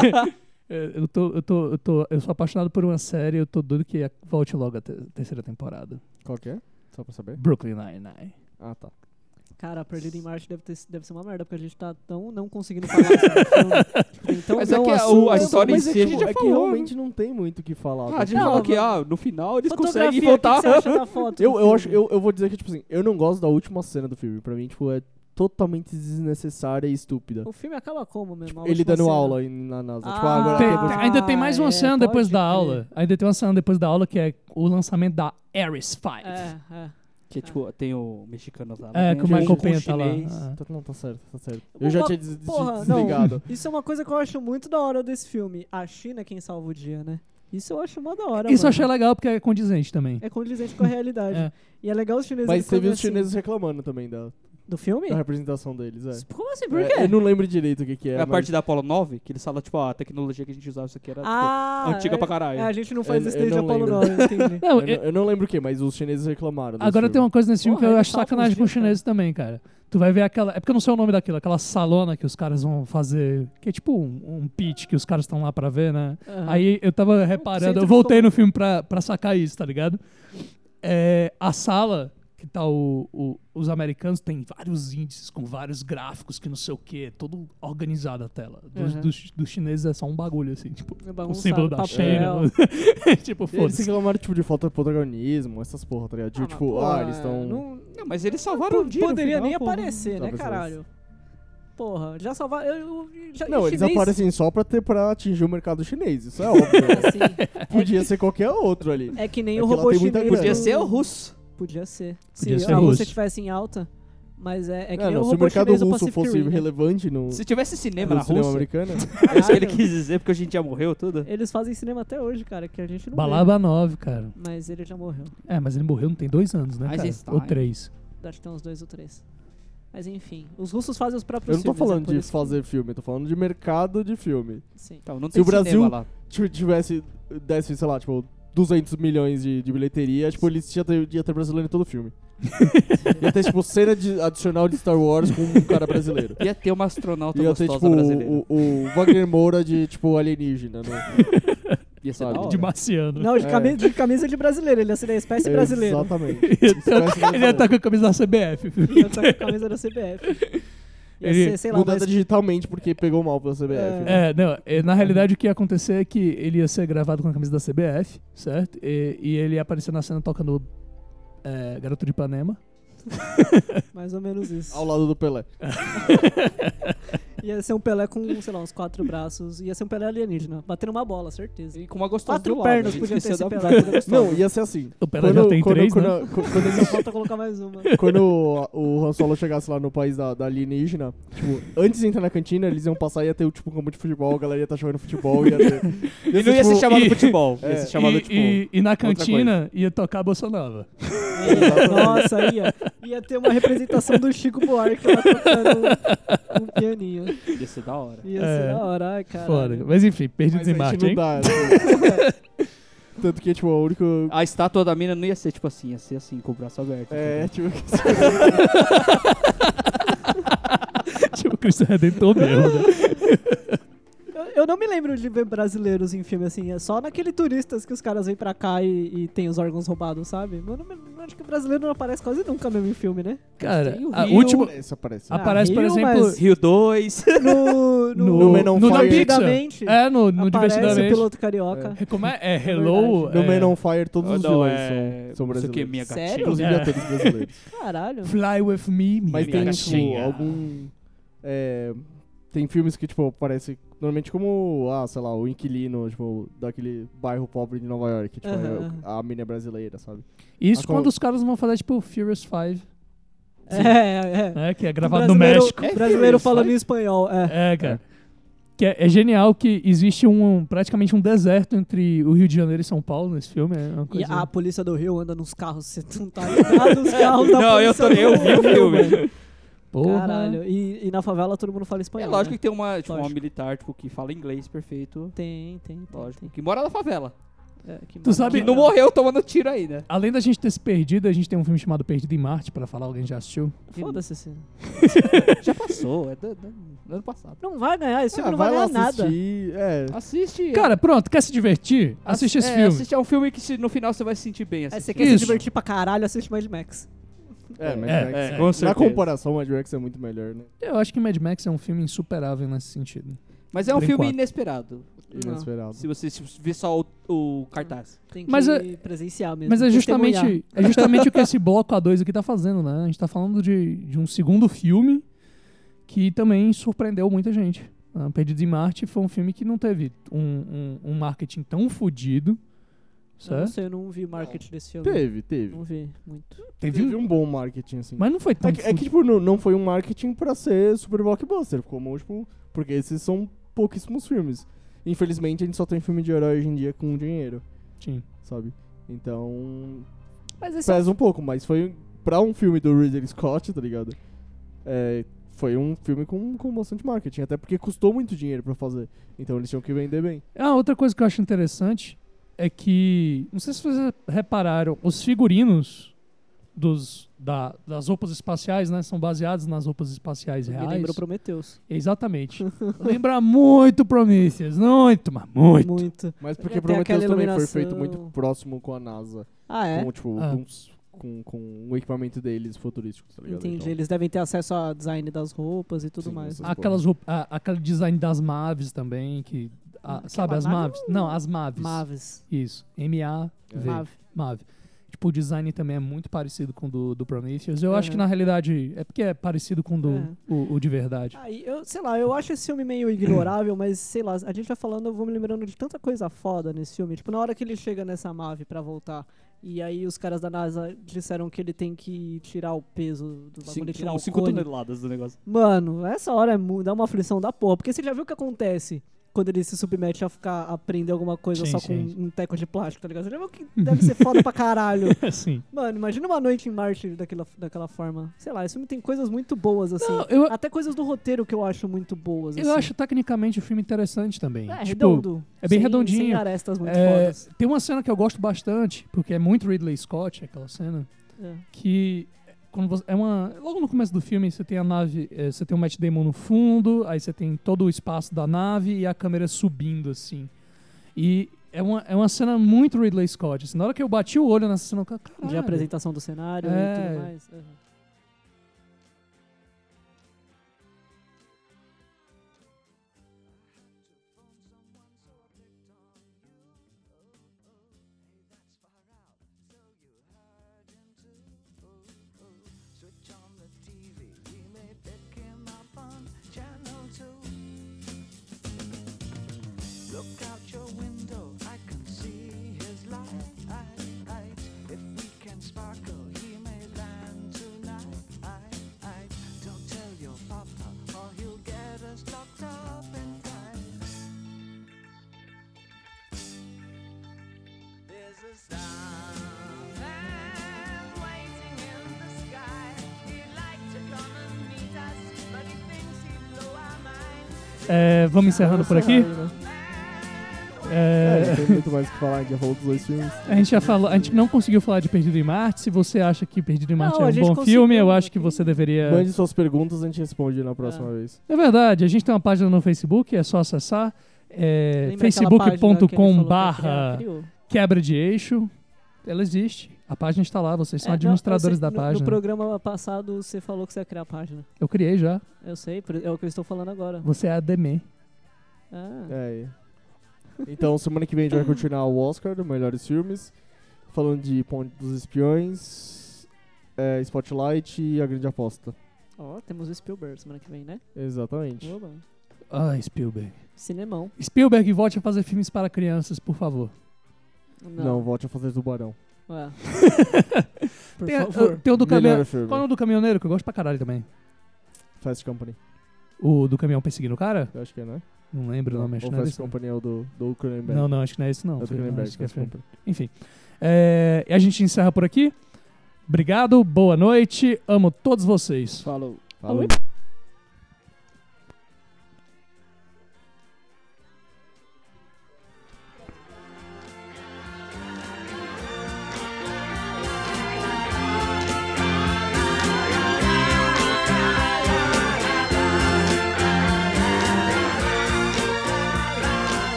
É, Eu, tô, eu, tô, eu, tô, eu sou apaixonado por uma série, eu tô doido que volte logo a te- terceira temporada. qual que é? Só pra saber? Brooklyn Nine-Nine. Ah, tá. Cara, Perdido em Marte deve, ter, deve ser uma merda, porque a gente tá tão não conseguindo falar sobre o filme. Tipo, tem tão Mas não é que a- assunto. o- a história em Mas é si a que, gente já é que falou. realmente não tem muito o que falar. Ah, tá? a gente Não, falou que mas- ah, no final eles Fotografia, conseguem o que voltar. que você acha da foto? Eu, do eu, filme? acho, eu, eu vou dizer que, tipo assim, eu não gosto da última cena do filme. Pra mim, tipo, é totalmente desnecessária e estúpida. O filme acaba como mesmo? Tipo, A ele última dando cena. aula em- na NASA. tipo, Ah, agora Tem- temos- tem- ainda tem mais uma é, cena pode depois da crer. aula. Ainda tem uma cena depois da aula que é o lançamento da Ares cinco. É, é. Que tipo, tem o mexicano lá. É, tem que o Michael o Penha tá lá. chinês. Ah. Tá- Não, tá certo, tá certo. Eu já Uma- tinha des- des- Porra, desligado. não. Isso é uma coisa que eu acho muito da hora desse filme. A China é quem salva o dia, né? Isso eu acho uma da hora, Isso eu mano. achei legal porque é condizente também. É condizente com a realidade. É. E é legal os chineses... Mas você quando viu é os assim- chineses reclamando também da, Do filme? da representação deles, é. Como assim? Por É, quê? eu não lembro direito o que que é. É a mas- parte da Apollo nove, que eles falam, tipo, ó, a tecnologia que a gente usava isso aqui era tipo, Ah, antiga é, pra caralho. É, a gente não faz Eu- isso eu desde não Apollo lembro. nove, entendi. Não, Eu, eu- não, eu não lembro o que, mas os chineses reclamaram. desse agora filme. tem uma coisa nesse filme Porra, que eu ainda acho salva os sacanagem com os dias, cara. chineses também, cara. Tu vai ver aquela. É porque eu não sei o nome daquilo, aquela salona que os caras vão fazer. Que é tipo um, um pitch que os caras estão lá pra ver, né? Aham. Aí eu tava reparando, centro eu de voltei comando. no filme pra, pra sacar isso, tá ligado? É, a sala que tá o, o- os americanos tem vários índices com vários gráficos que não sei o que, todo organizado a tela. Dos, Uhum. dos, dos chineses é só um bagulho assim, tipo, É o bagunçado, símbolo da papel. China. tipo, Eles foda-se. reclamaram, tipo, de falta de protagonismo, essas porra, tá ligado? Ah, mas, tipo, porra, ah, eles estão... Não, Não, mas eles salvaram o dia no poderia final, nem porra. aparecer, né, Não, caralho? Porra, já salvaram... eu- eu- já- Não, e eles chinês, aparecem só pra, ter, pra atingir o mercado chinês, isso é óbvio. né? assim, Podia ser qualquer outro ali. é que nem É o que lá robô tem muita chinês... grana. Podia do- ser o russo. Podia ser. Podia Se ser a russo. Rússia estivesse em alta, mas é, é que Não, nem não, o se o robô mercado chinês do russo Pacific fosse Rim, né? relevante no, Se tivesse cinema no na cinema Rússia, americano... é isso que ele quis dizer, porque a gente já morreu tudo. Eles fazem cinema até hoje, cara, que a gente não vê. Balaba nove, cara. Mas ele já morreu. É, mas ele morreu não tem dois anos, né, Mas cara? está, Ou hein? três. Acho que tem uns dois ou três. Mas enfim, os russos fazem os Eu próprios não tô filmes. é falando por de isso que- fazer filme, eu tô falando de mercado de filme. Sim. Então, não Se tem o Brasil- cinema lá. Se tivesse, desse, sei lá, tipo, duzentos milhões de, de bilheteria, tipo, eles ia ter, ia ter brasileiro em todo filme. Ia ter, tipo, cena de, adicional de Star Wars com um cara brasileiro. Ia ter uma astronauta Ia ter, gostosa tipo, brasileira. o, o Wagner Moura de, tipo, alienígena. Né? Ia ser sabe, da hora. De marciano. Não, de, É. camisa, de camisa de brasileiro, ele ia ser da espécie brasileira. Exatamente. Ele ia estar com a camisa da C B F. Ele ia estar com a camisa da C B F. Ia Ele- ser, sei lá, Mudada mas... digitalmente porque pegou mal pela C B F. É. né? É, não, é, na realidade o que ia acontecer é que ele ia ser gravado com a camisa da C B F, certo? E, e ele ia aparecer na cena tocando é, Garoto de Ipanema. mais ou menos isso. Ao lado do Pelé. Ia ser um Pelé com, sei lá, uns quatro braços. Ia ser um Pelé alienígena. Batendo uma bola, certeza. E com uma gostosa Quatro do pernas lado. a gente podia ter esqueceu esse da- Pelé. da gostosa. Não, ia ser assim. O Pelé já tem quando, três, quando, né? quando, quando Só eles falta colocar mais uma. Quando o, o Han Solo chegasse lá no país da, da alienígena, tipo, antes de entrar na cantina, eles iam passar e ia ter tipo, um campo de futebol, a galera ia estar jogando futebol, ia ter... E não ia ser tipo, chamado e- futebol. é, Ia ser chamado, e, tipo... e, e na outra cantina ia tocar Bossa Nova. Ia, nossa, ia. Ia ter uma representação do Chico Buarque lá tocando um, um pianinho. Ia ser da hora. Ia É. ser da hora, ai, cara. Foda. Mas enfim, Perdidos Mas em a gente Marte, não hein? dá, tipo, tanto que, tipo, o único... A estátua da mina não ia ser, tipo assim, ia ser assim, com o braço aberto. É, tipo... Tipo, Cristo Redentor mesmo, né? Eu, eu não me lembro de ver brasileiros em filme assim. É só naquele Turistas que os caras vêm pra cá e, e tem os órgãos roubados, sabe? Eu, não, me- eu acho que brasileiro não aparece quase nunca mesmo em filme, né? Cara, Tem o a Rio. última... Esse aparece. Ah, Aparece, por Rio, exemplo... mas- Rio dois. No, no, No, No Men on no Fire. Divertidamente. É, no, no aparece o Divertidamente. piloto carioca. É. Como é? É Hello... No é, Man on Fire, todos os Não, vilões é... são, são não sei o que, brasileiros. minha Sério? gatinha. Inclusive É. atores brasileiros. Caralho. Fly with me, minha Mas tem, tipo, gatinha. algum... É, tem filmes que, tipo, aparece normalmente como, ah, sei lá, o inquilino, tipo, daquele bairro pobre de Nova York. Tipo, Aham. é a mina é brasileira, sabe? Isso Ah, quando qual- os caras vão fazer, tipo, Furious five, É, é. né? Que é gravado no Brasileiro- México. É Brasileiro Furious falando Five? em espanhol. É. É, cara. Que é, é genial que existe um, praticamente um deserto entre o Rio de Janeiro e São Paulo nesse filme. É uma E coisa... a polícia do Rio anda nos carros, você não tá ligado? Os carros da Não, eu, polícia tô, do eu vi o Rio, filme. velho. Porra. Caralho. E, e na favela todo mundo fala É espanhol. lógico né? que tem uma, tipo, uma Lógico. militar tipo, que fala inglês perfeito. Tem, tem, tem. Lógico. tem. Que mora na favela. É, que Tu sabe- Que não morreu tomando tiro aí, né? Além da gente ter se perdido, a gente tem um filme chamado Perdido em Marte, pra falar, alguém já assistiu? Foda-se esse. Já passou, é do, do- do ano passado. Não vai ganhar, esse filme Ah, não vai, vai lá ganhar nada. assistir, é... Assiste. Cara, pronto, quer se divertir? ass- Assiste esse é, filme. Assiste, é um filme que se- no final você vai se sentir bem. Aí Assim. você quer se Isso. divertir pra caralho, assiste Mad Max. É, Mad É, Max. é, Na com certeza. comparação, Mad Max é muito melhor, né? Eu acho que Mad Max é um filme insuperável nesse sentido. Mas é um Por filme enquanto. inesperado. Não. Inesperado. Se você se ver só o, o cartaz. Tem que Mas é- presenciar mesmo. Mas é testemunhar. justamente, é justamente o que esse bloco A dois aqui tá fazendo, né? A gente tá falando de, de um segundo filme que também surpreendeu muita gente. Ah, Perdidos em Marte foi um filme que não teve um, um, um marketing tão fodido, Eu não certo? sei, eu não vi marketing desse filme. Teve, teve. Não vi muito. Teve Teve um, um bom marketing, assim. mas não foi tão É que, é que, tipo, não, não foi um marketing pra ser super blockbuster, como, tipo, porque esses são pouquíssimos filmes. Infelizmente, a gente só tem filme de herói hoje em dia com dinheiro, Sim. sabe? Então, Mas esse é pesa um pouco, mas foi pra um filme do Ridley Scott, tá ligado? É, foi um filme com, com bastante marketing, até porque custou muito dinheiro pra fazer. Então eles tinham que vender bem. Ah, outra coisa que eu acho interessante é que, não sei se vocês repararam, os figurinos dos, da, das roupas espaciais, né, são baseados nas roupas espaciais Me reais. lembra Prometheus. Exatamente. Lembra muito Prometheus, muito, mas muito. Muito. Mas porque Tem Prometheus aquela também foi iluminação. feito muito próximo com a NASA. Ah, é? Com, tipo, Ah. com, os- com, com o equipamento deles futurístico, tá ligado? Entendi. Então, Eles devem ter acesso ao design das roupas e tudo Sim, mais. essas Aquelas roupa- a- aquele design das Maves também, que a- Aquela sabe as nave Maves? Não, as Maves. Maves. Isso, M A V. Mave. Mave. Tipo, o design também é muito parecido com o do, do Prometheus. Eu acho Uhum. que na realidade é porque é parecido com o do, É. o, o de verdade. Aí, eu, sei lá, eu acho esse filme meio ignorável, mas sei lá, a gente vai falando, eu vou me lembrando de tanta coisa foda nesse filme. Tipo, na hora que ele chega nessa nave pra voltar, e aí os caras da NASA disseram que ele tem que tirar o peso do bagulho, tirar o cinco cone. toneladas do negócio. Mano, essa hora é mu- dá uma aflição da porra, porque você já viu o que acontece quando ele se submete a ficar a aprender alguma coisa Sim, só sim. com um teco de plástico, tá ligado? Você já viu que deve ser foda pra caralho. Sim. Mano, imagina uma noite em Marte daquela, daquela forma. Sei lá, esse filme tem coisas muito boas, assim. Não, eu, Até coisas do roteiro que eu acho muito boas, eu assim. acho tecnicamente o filme interessante também. É, Tipo, redondo. é bem sem, redondinho. Sem arestas muito é, fodas. tem uma cena que eu gosto bastante, porque é muito Ridley Scott, aquela cena, É. que quando você, é uma logo no começo do filme você tem a nave, eh, você tem o Matt Damon no fundo, aí você tem todo o espaço da nave e a câmera subindo assim. E é uma, é uma cena muito Ridley Scott. Assim, na hora que eu bati o olho nessa cena, eu falei, caralho. De apresentação do cenário É. e tudo mais. Uhum. Switch on the T V, we may pick him up on channel two. É, vamos encerrando por aqui. É, É, não tem muito mais o que falar, a gente já falou dos dois filmes. a, gente já falou, a gente não conseguiu falar de Perdido em Marte. Se você acha que Perdido em Marte Não, é a um gente bom conseguiu filme, eu acho que aqui. você deveria... Mande suas perguntas, a gente responde na próxima vez. É verdade, a gente tem uma página no Facebook, é só acessar. É, Lembra aquela facebook ponto com página que ele falou que barra criar- criou? quebra de eixo. Ela existe. A página está lá, vocês são É, não, administradores eu sei, da no- página. No programa passado você falou que você ia criar a página. Eu criei já. Eu sei, por- é o que eu estou falando agora. Você é a Deme. Ah, É. Então, semana que vem a gente vai continuar o Oscar, dos melhores filmes. Falando de Ponte dos Espiões, é, Spotlight e A Grande Aposta. ó, temos o Spielberg semana que vem, né? Exatamente. Oba. Ai, Spielberg. Cinemão. Spielberg, volte a fazer filmes para crianças, por favor. Não, volte a fazer Tubarão. Ué. Por Tem, favor. tem o do Melhor caminhão. filme. Qual é o do caminhoneiro que eu gosto pra caralho também? Fast Company. O do caminhão perseguindo o cara? Eu acho que é, né? Não lembro o nome, acho O que não é Fast esse. não. Company é o do, do Cronenberg. Não, não, acho que não é esse não. É do filho, não, Cronenberg, acho que é Fast filme. Company. Enfim. É, e a gente encerra por aqui. Obrigado, boa noite. Amo todos vocês. Falou. Falou.